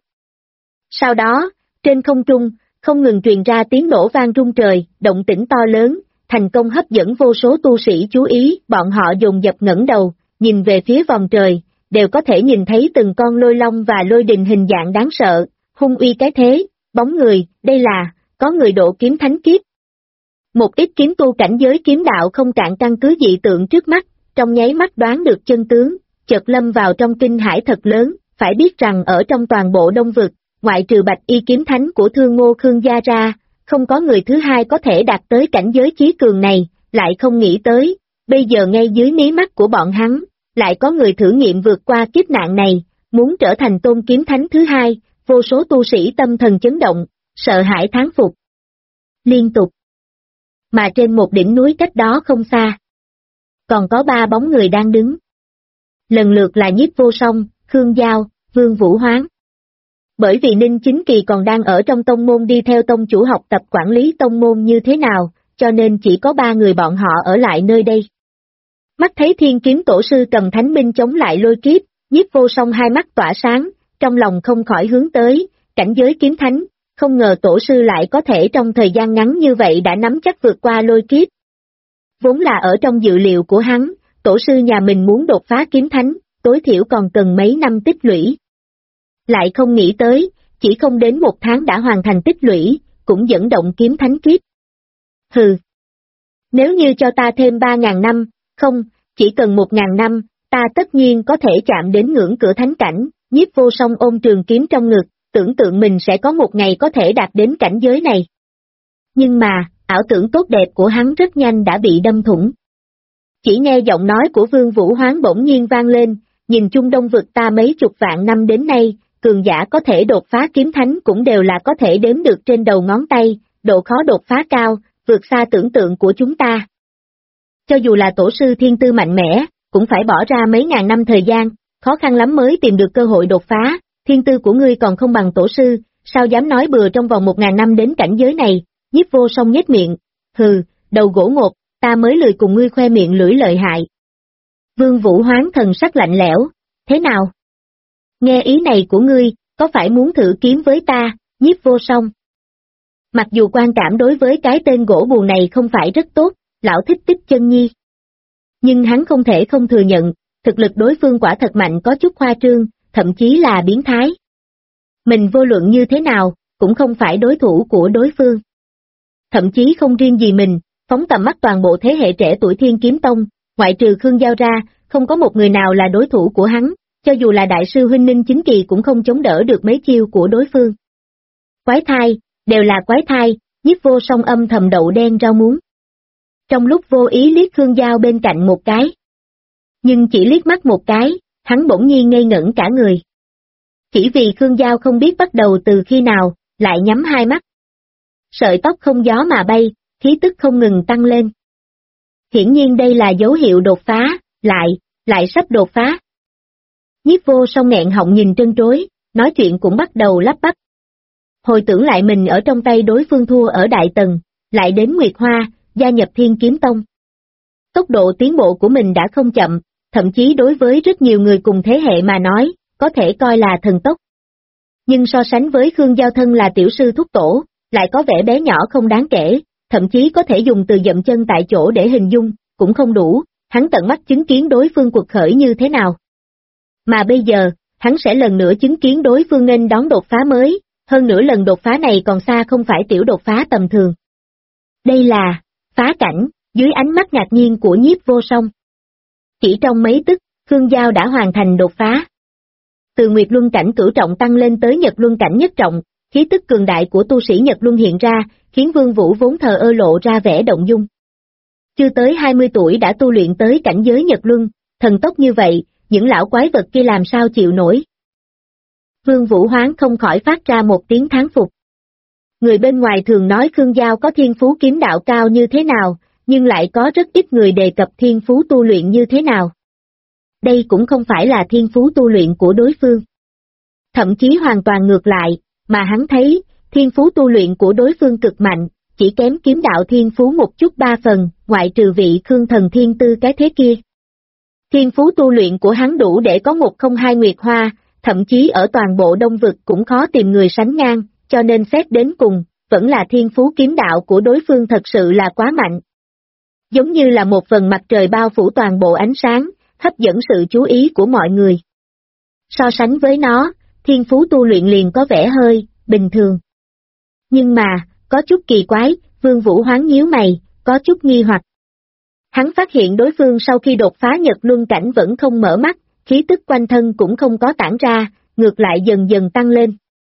Sau đó, trên không trung, không ngừng truyền ra tiếng nổ vang rung trời, động tĩnh to lớn, thành công hấp dẫn vô số tu sĩ chú ý. Bọn họ dồn dập ngẩng đầu, nhìn về phía vòng trời, đều có thể nhìn thấy từng con lôi long và lôi đình hình dạng đáng sợ, hung uy cái thế, bóng người, đây là, có người độ kiếm thánh kiếp. Một ít kiếm tu cảnh giới kiếm đạo không cạn căn cứ dị tượng trước mắt, trong nháy mắt đoán được chân tướng, chợt lâm vào trong kinh hãi thật lớn, phải biết rằng ở trong toàn bộ Đông Vực, ngoại trừ Bạch Y kiếm thánh của Thương Ngô Khương gia ra, không có người thứ hai có thể đạt tới cảnh giới chí cường này, lại không nghĩ tới, bây giờ ngay dưới mí mắt của bọn hắn, lại có người thử nghiệm vượt qua kiếp nạn này, muốn trở thành tôn kiếm thánh thứ hai, vô số tu sĩ tâm thần chấn động, sợ hãi thán phục. Liên tục. Mà trên một đỉnh núi cách đó không xa, còn có 3 bóng người đang đứng. Lần lượt là Nhiếp Vô Song, Khương Giao, Vương Vũ Hoán. Bởi vì Ninh Chính Kỳ còn đang ở trong tông môn đi theo tông chủ học tập quản lý tông môn như thế nào, cho nên chỉ có 3 người bọn họ ở lại nơi đây. Mắt thấy Thiên Kiếm Tổ sư cầm thánh binh chống lại lôi kiếp, Nhiếp Vô Song hai mắt tỏa sáng, trong lòng không khỏi hướng tới, cảnh giới kiếm thánh, không ngờ tổ sư lại có thể trong thời gian ngắn như vậy đã nắm chắc vượt qua lôi kiếp. Vốn là ở trong dự liệu của hắn, tổ sư nhà mình muốn đột phá kiếm thánh, tối thiểu còn cần mấy năm tích lũy. Lại không nghĩ tới, chỉ không đến 1 tháng đã hoàn thành tích lũy, cũng dẫn động kiếm thánh kiếp. Hừ! Nếu như cho ta thêm 3.000 năm, không, chỉ cần 1.000 năm, ta tất nhiên có thể chạm đến ngưỡng cửa thánh cảnh. Nhiếp Vô Song ôm trường kiếm trong ngực, tưởng tượng mình sẽ có một ngày có thể đạt đến cảnh giới này. Nhưng mà, ảo tưởng tốt đẹp của hắn rất nhanh đã bị đâm thủng. Chỉ nghe giọng nói của Vương Vũ Hoán bỗng nhiên vang lên, nhìn chung Đông Vực ta mấy chục vạn năm đến nay, cường giả có thể đột phá kiếm thánh cũng đều là có thể đếm được trên đầu ngón tay, độ khó đột phá cao, vượt xa tưởng tượng của chúng ta. Cho dù là tổ sư thiên tư mạnh mẽ, cũng phải bỏ ra mấy ngàn năm thời gian, khó khăn lắm mới tìm được cơ hội đột phá, thiên tư của ngươi còn không bằng tổ sư, sao dám nói bừa trong vòng 1.000 năm đến cảnh giới này. Nhiếp Vô Song nhếch miệng, hừ, đầu gỗ ngột, ta mới lười cùng ngươi khoe miệng lưỡi lợi hại. Vương Vũ Hoán thần sắc lạnh lẽo, thế nào? Nghe ý này của ngươi, có phải muốn thử kiếm với ta, Nhiếp Vô Song? Mặc dù quan cảm đối với cái tên gỗ bù này không phải rất tốt, lão thích Tích Chân Nhi. Nhưng hắn không thể không thừa nhận, thực lực đối phương quả thật mạnh có chút khoa trương, thậm chí là biến thái. Mình vô luận như thế nào, cũng không phải đối thủ của đối phương. Thậm chí không riêng gì mình, phóng tầm mắt toàn bộ thế hệ trẻ tuổi Thiên Kiếm Tông, ngoại trừ Khương Giao ra, không có một người nào là đối thủ của hắn, cho dù là đại sư huynh Ninh Chính Kỳ cũng không chống đỡ được mấy chiêu của đối phương. Quái thai, đều là quái thai, Nhiếp Vô Song âm thầm đậu đen rau muống. Trong lúc vô ý liếc Khương Giao bên cạnh một cái. Nhưng chỉ liếc mắt một cái, hắn bỗng nhiên ngây ngẩn cả người. Chỉ vì Khương Giao không biết bắt đầu từ khi nào, lại nhắm hai mắt. Sợi tóc không gió mà bay, khí tức không ngừng tăng lên. Hiển nhiên đây là dấu hiệu đột phá, lại sắp đột phá. Nhiếp Vô Song nghẹn họng nhìn trân trối, nói chuyện cũng bắt đầu lắp bắp. Hồi tưởng lại mình ở trong tay đối phương thua ở Đại Tần, lại đến Nguyệt Hoa, gia nhập Thiên Kiếm Tông. Tốc độ tiến bộ của mình đã không chậm, thậm chí đối với rất nhiều người cùng thế hệ mà nói, có thể coi là thần tốc. Nhưng so sánh với Khương Giao thân là tiểu sư thúc tổ, lại có vẻ bé nhỏ không đáng kể, thậm chí có thể dùng từ dậm chân tại chỗ để hình dung, cũng không đủ, hắn tận mắt chứng kiến đối phương cuộc khởi như thế nào. Mà bây giờ, hắn sẽ lần nữa chứng kiến đối phương nên đón đột phá mới, hơn nữa lần đột phá này còn xa không phải tiểu đột phá tầm thường. Đây là phá cảnh, dưới ánh mắt ngạc nhiên của Nhiếp Vô Song. Chỉ trong mấy tức, Khương Giao đã hoàn thành đột phá. Từ Nguyệt Luân cảnh cửu trọng tăng lên tới Nhật Luân cảnh nhất trọng, khí tức cường đại của tu sĩ Nhật Luân hiện ra, khiến Vương Vũ vốn thờ ơ lộ ra vẻ động dung. Chưa tới 20 tuổi đã tu luyện tới cảnh giới Nhật Luân, thần tốc như vậy, những lão quái vật kia làm sao chịu nổi. Vương Vũ Hoán không khỏi phát ra một tiếng thán phục. Người bên ngoài thường nói Khương Giao có thiên phú kiếm đạo cao như thế nào, nhưng lại có rất ít người đề cập thiên phú tu luyện như thế nào. Đây cũng không phải là thiên phú tu luyện của đối phương. Thậm chí hoàn toàn ngược lại, mà hắn thấy, thiên phú tu luyện của đối phương cực mạnh, chỉ kém kiếm đạo thiên phú một chút 3 phần, ngoại trừ vị Khương Thần Thiên Tư cái thế kia. Thiên phú tu luyện của hắn đủ để có 102 Nguyệt Hoa, thậm chí ở toàn bộ Đông Vực cũng khó tìm người sánh ngang, cho nên xét đến cùng, vẫn là thiên phú kiếm đạo của đối phương thật sự là quá mạnh. Giống như là một phần mặt trời bao phủ toàn bộ ánh sáng, hấp dẫn sự chú ý của mọi người. So sánh với nó, thiên phú tu luyện liền có vẻ hơi bình thường. Nhưng mà, có chút kỳ quái, Vương Vũ Hoán nhíu mày, có chút nghi hoặc. Hắn phát hiện đối phương sau khi đột phá Nhật Luân cảnh vẫn không mở mắt, khí tức quanh thân cũng không có tản ra, ngược lại dần dần tăng lên.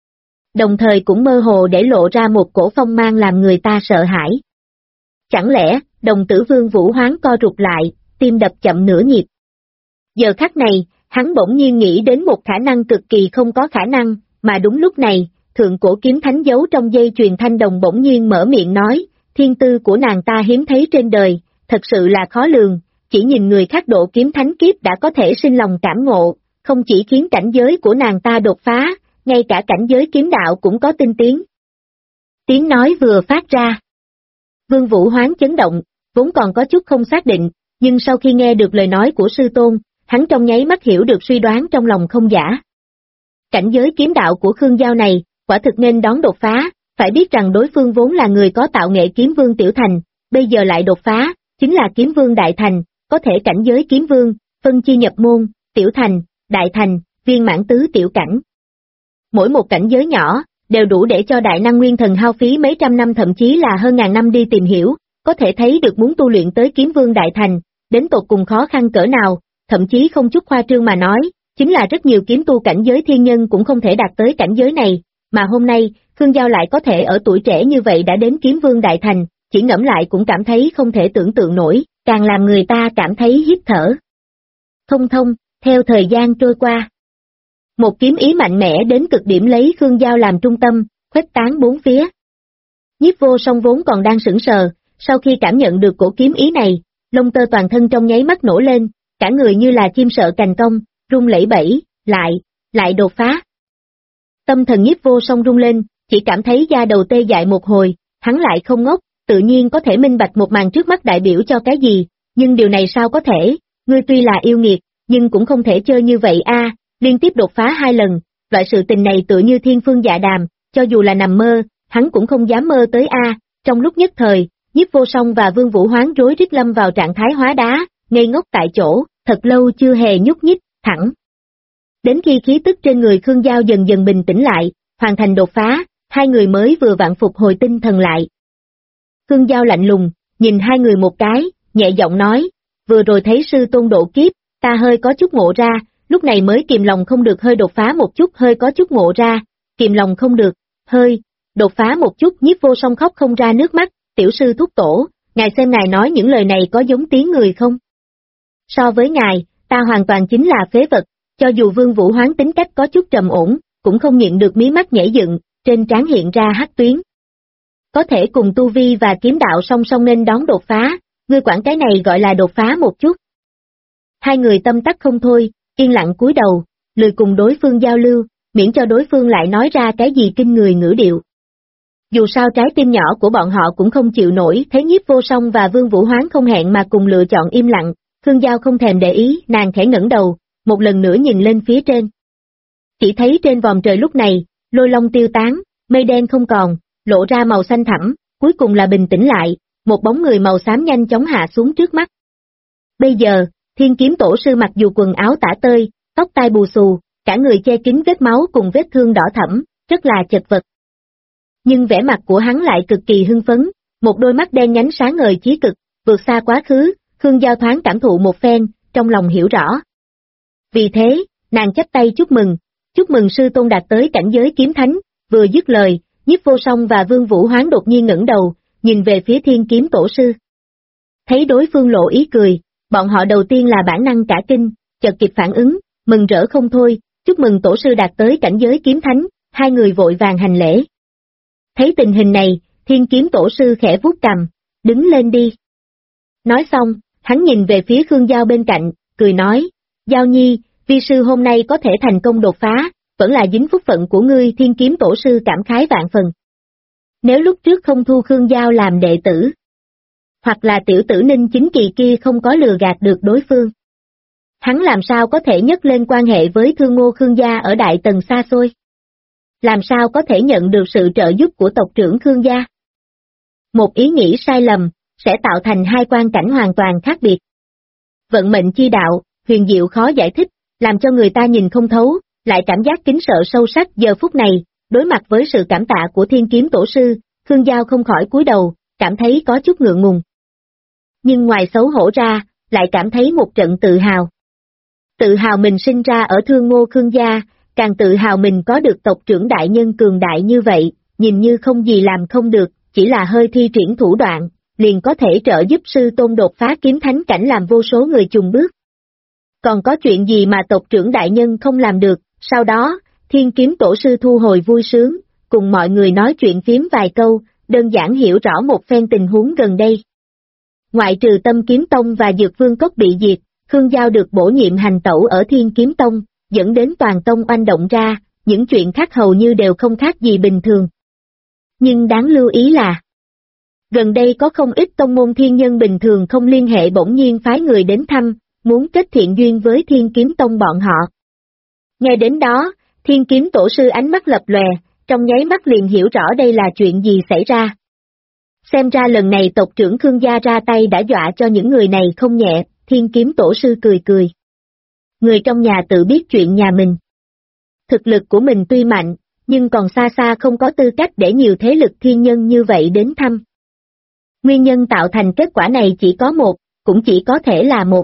Đồng thời cũng mơ hồ để lộ ra một cổ phong mang làm người ta sợ hãi. Chẳng lẽ, đồng tử Vương Vũ Hoán co rụt lại, tim đập chậm nửa nhịp. Giờ khắc này, hắn bỗng nhiên nghĩ đến một khả năng cực kỳ không có khả năng, mà đúng lúc này, thượng cổ kiếm thánh giấu trong dây chuyền thanh đồng bỗng nhiên mở miệng nói, thiên tư của nàng ta hiếm thấy trên đời, thật sự là khó lường, chỉ nhìn người khác độ kiếm thánh kiếp đã có thể sinh lòng cảm ngộ, không chỉ khiến cảnh giới của nàng ta đột phá, ngay cả cảnh giới kiếm đạo cũng có tinh tiến. Tiếng nói vừa phát ra. Vương Vũ Hoán chấn động, vốn còn có chút không xác định, nhưng sau khi nghe được lời nói của sư tôn, hắn trong nháy mắt hiểu được suy đoán trong lòng không giả. Cảnh giới kiếm đạo của Khương Giao này, quả thực nên đón đột phá, phải biết rằng đối phương vốn là người có tạo nghệ kiếm vương tiểu thành, bây giờ lại đột phá, chính là kiếm vương đại thành, có thể cảnh giới kiếm vương, phân chia nhập môn, tiểu thành, đại thành, viên mãn tứ tiểu cảnh. Mỗi một cảnh giới nhỏ, đều đủ để cho đại năng nguyên thần hao phí mấy trăm năm thậm chí là hơn ngàn năm đi tìm hiểu, có thể thấy được muốn tu luyện tới kiếm vương đại thành, đến tột cùng khó khăn cỡ nào, thậm chí không chút khoa trương mà nói, chính là rất nhiều kiếm tu cảnh giới thiên nhân cũng không thể đạt tới cảnh giới này, mà hôm nay, Khương Giao lại có thể ở tuổi trẻ như vậy đã đến kiếm vương đại thành, chỉ ngẫm lại cũng cảm thấy không thể tưởng tượng nổi, càng làm người ta cảm thấy hít thở. Thông thông, theo thời gian trôi qua. Một kiếm ý mạnh mẽ đến cực điểm lấy Khương Giao làm trung tâm, khuếch tán bốn phía. Nhiếp Vô Song vốn còn đang sững sờ, sau khi cảm nhận được cổ kiếm ý này, lông tơ toàn thân trong nháy mắt nổ lên, cả người như là chim sợ cành cong, rung lẩy bẩy, lại đột phá. Tâm thần Nhiếp Vô Song rung lên, chỉ cảm thấy da đầu tê dại một hồi, hắn lại không ngốc, tự nhiên có thể minh bạch một màn trước mắt đại biểu cho cái gì, nhưng điều này sao có thể, ngươi tuy là yêu nghiệt, nhưng cũng không thể chơi như vậy a, liên tiếp đột phá 2 lần, loại sự tình này tựa như thiên phương dạ đàm, cho dù là nằm mơ, hắn cũng không dám mơ tới a. Trong lúc nhất thời, Nhiếp Vô Song và Vương Vũ Hoán rối rít lâm vào trạng thái hóa đá, ngây ngốc tại chỗ, thật lâu chưa hề nhúc nhích, thẳng. Đến khi khí tức trên người Khương Giao dần dần bình tĩnh lại, hoàn thành đột phá, hai người mới vừa vặn phục hồi tinh thần lại. Khương Giao lạnh lùng, nhìn hai người một cái, nhẹ giọng nói, vừa rồi thấy sư tôn độ kiếp, ta hơi có chút ngộ ra, lúc này mới kìm lòng không được hơi đột phá một chút, hơi có chút ngộ ra, kìm lòng không được, hơi, đột phá một chút. Nhiếp Vô Song khóc không ra nước mắt, tiểu sư thúc tổ, ngài xem ngài nói những lời này có giống tiếng người không? So với ngài, ta hoàn toàn chính là phế vật, cho dù Vương Vũ Hoán tính cách có chút trầm ổn, cũng không nhịn được mí mắt nhảy dựng, trên trán hiện ra hắc tuyến. Có thể cùng tu vi và kiếm đạo song song nên đón đột phá, ngươi quản cái này gọi là đột phá một chút. Hai người tâm tắc không thôi, yên lặng cúi đầu, lười cùng đối phương giao lưu, miễn cho đối phương lại nói ra cái gì kinh người ngữ điệu. Dù sao trái tim nhỏ của bọn họ cũng không chịu nổi, thấy Nhiếp Vô Song và Vương Vũ Hoán không hẹn mà cùng lựa chọn im lặng, Khương Giao không thèm để ý, nàng khẽ ngẩng đầu, một lần nữa nhìn lên phía trên. Chỉ thấy trên vòm trời lúc này, lôi long tiêu tán, mây đen không còn, lộ ra màu xanh thẳm, cuối cùng là bình tĩnh lại, một bóng người màu xám nhanh chóng hạ xuống trước mắt. Bây giờ, Thiên Kiếm Tổ sư mặc dù quần áo tả tơi, tóc tai bù xù, cả người che kín vết máu cùng vết thương đỏ thẫm, rất là chật vật. Nhưng vẻ mặt của hắn lại cực kỳ hưng phấn, một đôi mắt đen nhánh sáng ngời chí cực, vượt xa quá khứ, Khương Giao thoáng cảm thụ một phen, trong lòng hiểu rõ. Vì thế, nàng chắp tay chúc mừng sư tôn đạt tới cảnh giới kiếm thánh, vừa dứt lời, Nhiếp Vô Song và Vương Vũ Hoán đột nhiên ngẩng đầu, nhìn về phía Thiên Kiếm Tổ sư. Thấy đối phương lộ ý cười, bọn họ đầu tiên là bản năng cả kinh, chợt kịp phản ứng, mừng rỡ không thôi, chúc mừng tổ sư đạt tới cảnh giới kiếm thánh, hai người vội vàng hành lễ. Thấy tình hình này, Thiên Kiếm Tổ sư khẽ vuốt cằm, đứng lên đi. Nói xong, hắn nhìn về phía Khương Giao bên cạnh, cười nói, Giao Nhi, vi sư hôm nay có thể thành công đột phá, vẫn là dính phúc phận của ngươi. Thiên Kiếm Tổ sư cảm khái vạn phần. Nếu lúc trước không thu Khương Giao làm đệ tử, hoặc là tiểu tử Ninh Chính Kỳ kia không có lừa gạt được đối phương, hắn làm sao có thể nhấc lên quan hệ với Thương Ngô Khương gia ở Đại Tần xa xôi? Làm sao có thể nhận được sự trợ giúp của tộc trưởng Khương gia? Một ý nghĩ sai lầm, sẽ tạo thành hai quan cảnh hoàn toàn khác biệt. Vận mệnh chi đạo, huyền diệu khó giải thích, làm cho người ta nhìn không thấu, lại cảm giác kính sợ sâu sắc. Giờ phút này, đối mặt với sự cảm tạ của Thiên Kiếm Tổ sư, Khương Giao không khỏi cúi đầu, cảm thấy có chút ngượng ngùng. Nhưng ngoài xấu hổ ra, lại cảm thấy một trận tự hào. Tự hào mình sinh ra ở Thương Ngô Khương gia, càng tự hào mình có được tộc trưởng đại nhân cường đại như vậy, nhìn như không gì làm không được, chỉ là hơi thi triển thủ đoạn, liền có thể trợ giúp sư tôn đột phá kiếm thánh cảnh làm vô số người chùn bước. Còn có chuyện gì mà tộc trưởng đại nhân không làm được? Sau đó, Thiên Kiếm Tổ sư thu hồi vui sướng, cùng mọi người nói chuyện phiếm vài câu, đơn giản hiểu rõ một phen tình huống gần đây. Ngoại trừ Tâm Kiếm Tông và Dược Vương Cốc bị diệt, Khương Giao được bổ nhiệm hành tẩu ở Thiên Kiếm Tông, dẫn đến toàn tông oanh động ra, những chuyện khác hầu như đều không khác gì bình thường. Nhưng đáng lưu ý là, gần đây có không ít tông môn thiên nhân bình thường không liên hệ bỗng nhiên phái người đến thăm, muốn kết thiện duyên với Thiên Kiếm Tông bọn họ. Nghe đến đó, Thiên Kiếm Tổ sư ánh mắt lập lòe, trong nháy mắt liền hiểu rõ đây là chuyện gì xảy ra. Xem ra lần này tộc trưởng Khương gia ra tay đã dọa cho những người này không nhẹ. Thiên Kiếm Tổ sư cười cười. Người trong nhà tự biết chuyện nhà mình. Thực lực của mình tuy mạnh, nhưng còn xa xa không có tư cách để nhiều thế lực thiên nhân như vậy đến thăm. Nguyên nhân tạo thành kết quả này chỉ có một, cũng chỉ có thể là một.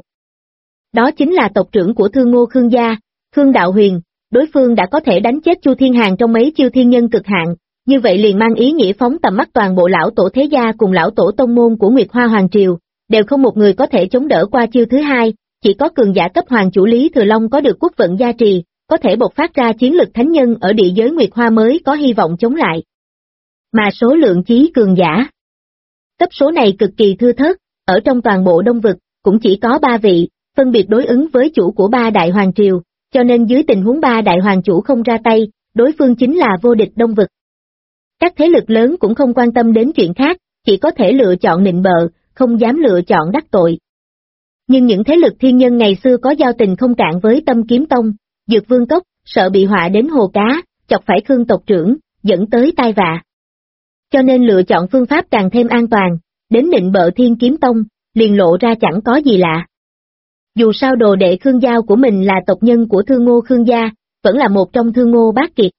Đó chính là tộc trưởng của Thương Ngô Khương gia, Khương Đạo Huyền, đối phương đã có thể đánh chết Chu Thiên Hàn trong mấy chiêu thiên nhân cực hạn, như vậy liền mang ý nghĩa phóng tầm mắt toàn bộ lão tổ thế gia cùng lão tổ tông môn của Nguyệt Hoa Hoàng Triều, đều không một người có thể chống đỡ qua chiêu thứ hai, chỉ có cường giả cấp hoàng chủ Lý Thừa Long có được quốc vận gia trì, có thể bộc phát ra chiến lực thánh nhân ở địa giới Nguyệt Hoa mới có hy vọng chống lại. Mà số lượng chí cường giả, cấp số này cực kỳ thưa thớt, ở trong toàn bộ Đông Vực, cũng chỉ có 3 vị, phân biệt đối ứng với chủ của 3 đại hoàng triều, cho nên dưới tình huống 3 đại hoàng chủ không ra tay, đối phương chính là vô địch Đông Vực. Các thế lực lớn cũng không quan tâm đến chuyện khác, chỉ có thể lựa chọn nịnh bợ, không dám lựa chọn đắc tội. Nhưng những thế lực thiên nhân ngày xưa có giao tình không cạn với Tâm Kiếm Tông, Dược Vương Cốc, sợ bị họa đến hồ cá, chọc phải Khương tộc trưởng, dẫn tới tai vạ. Cho nên lựa chọn phương pháp càng thêm an toàn, đến nịnh bợ Thiên Kiếm Tông, liền lộ ra chẳng có gì lạ. Dù sao đồ đệ Khương Giao của mình là tộc nhân của Thương Ngô Khương gia, vẫn là một trong Thương Ngô bát kiệt.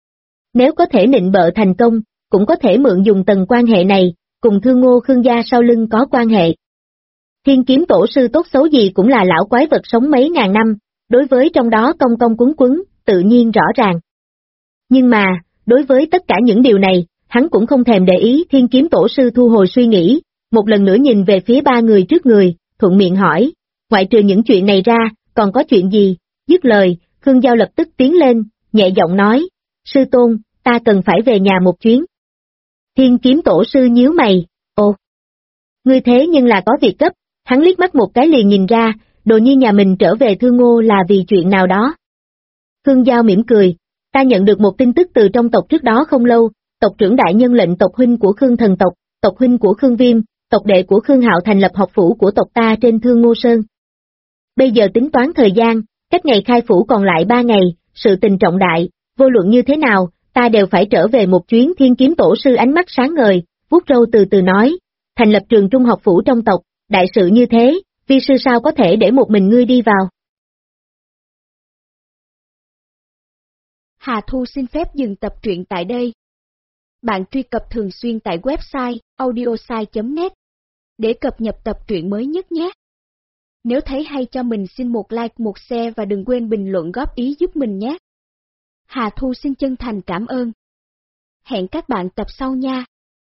Nếu có thể nịnh bợ thành công, cũng có thể mượn dùng tầng quan hệ này, cùng Thương Ngô Khương gia sau lưng có quan hệ. Thiên Kiếm Tổ sư tốt xấu gì cũng là lão quái vật sống mấy ngàn năm, đối với trong đó cong cong quấn quấn, tự nhiên rõ ràng. Nhưng mà, đối với tất cả những điều này, hắn cũng không thèm để ý. Thiên Kiếm Tổ sư thu hồi suy nghĩ, một lần nữa nhìn về phía 3 người trước người, thuận miệng hỏi, ngoại trừ những chuyện này ra, còn có chuyện gì? Dứt lời, Khương Giao lập tức tiến lên, nhẹ giọng nói, sư tôn, ta cần phải về nhà một chuyến. Thiên Kiếm Tổ sư nhíu mày, ồ, ngươi thế nhưng là có việc gấp, hắn liếc mắt một cái liền nhìn ra, đồ như nhà mình trở về Thương Ngô là vì chuyện nào đó. Khương Giao mỉm cười, ta nhận được một tin tức từ trong tộc trước đó không lâu, tộc trưởng đại nhân lệnh tộc huynh của Khương thần tộc, tộc huynh của Khương Viêm, tộc đệ của Khương Hạo thành lập học phủ của tộc ta trên Thương Ngô Sơn. Bây giờ tính toán thời gian, cách ngày khai phủ còn lại 3 ngày, sự tình trọng đại, vô luận như thế nào, ta đều phải trở về một chuyến. Thiên Kiếm Tổ sư ánh mắt sáng ngời, vuốt râu từ từ nói, thành lập trường trung học phủ trong tộc, đại sự như thế, vi sư sao có thể để một mình ngươi đi vào. Hà Thu xin phép dừng tập truyện tại đây. Bạn truy cập thường xuyên tại website audiosai.net để cập nhật tập truyện mới nhất nhé. Nếu thấy hay cho mình xin một like, một share và đừng quên bình luận góp ý giúp mình nhé. Hà Thu xin chân thành cảm ơn. Hẹn các bạn tập sau nha.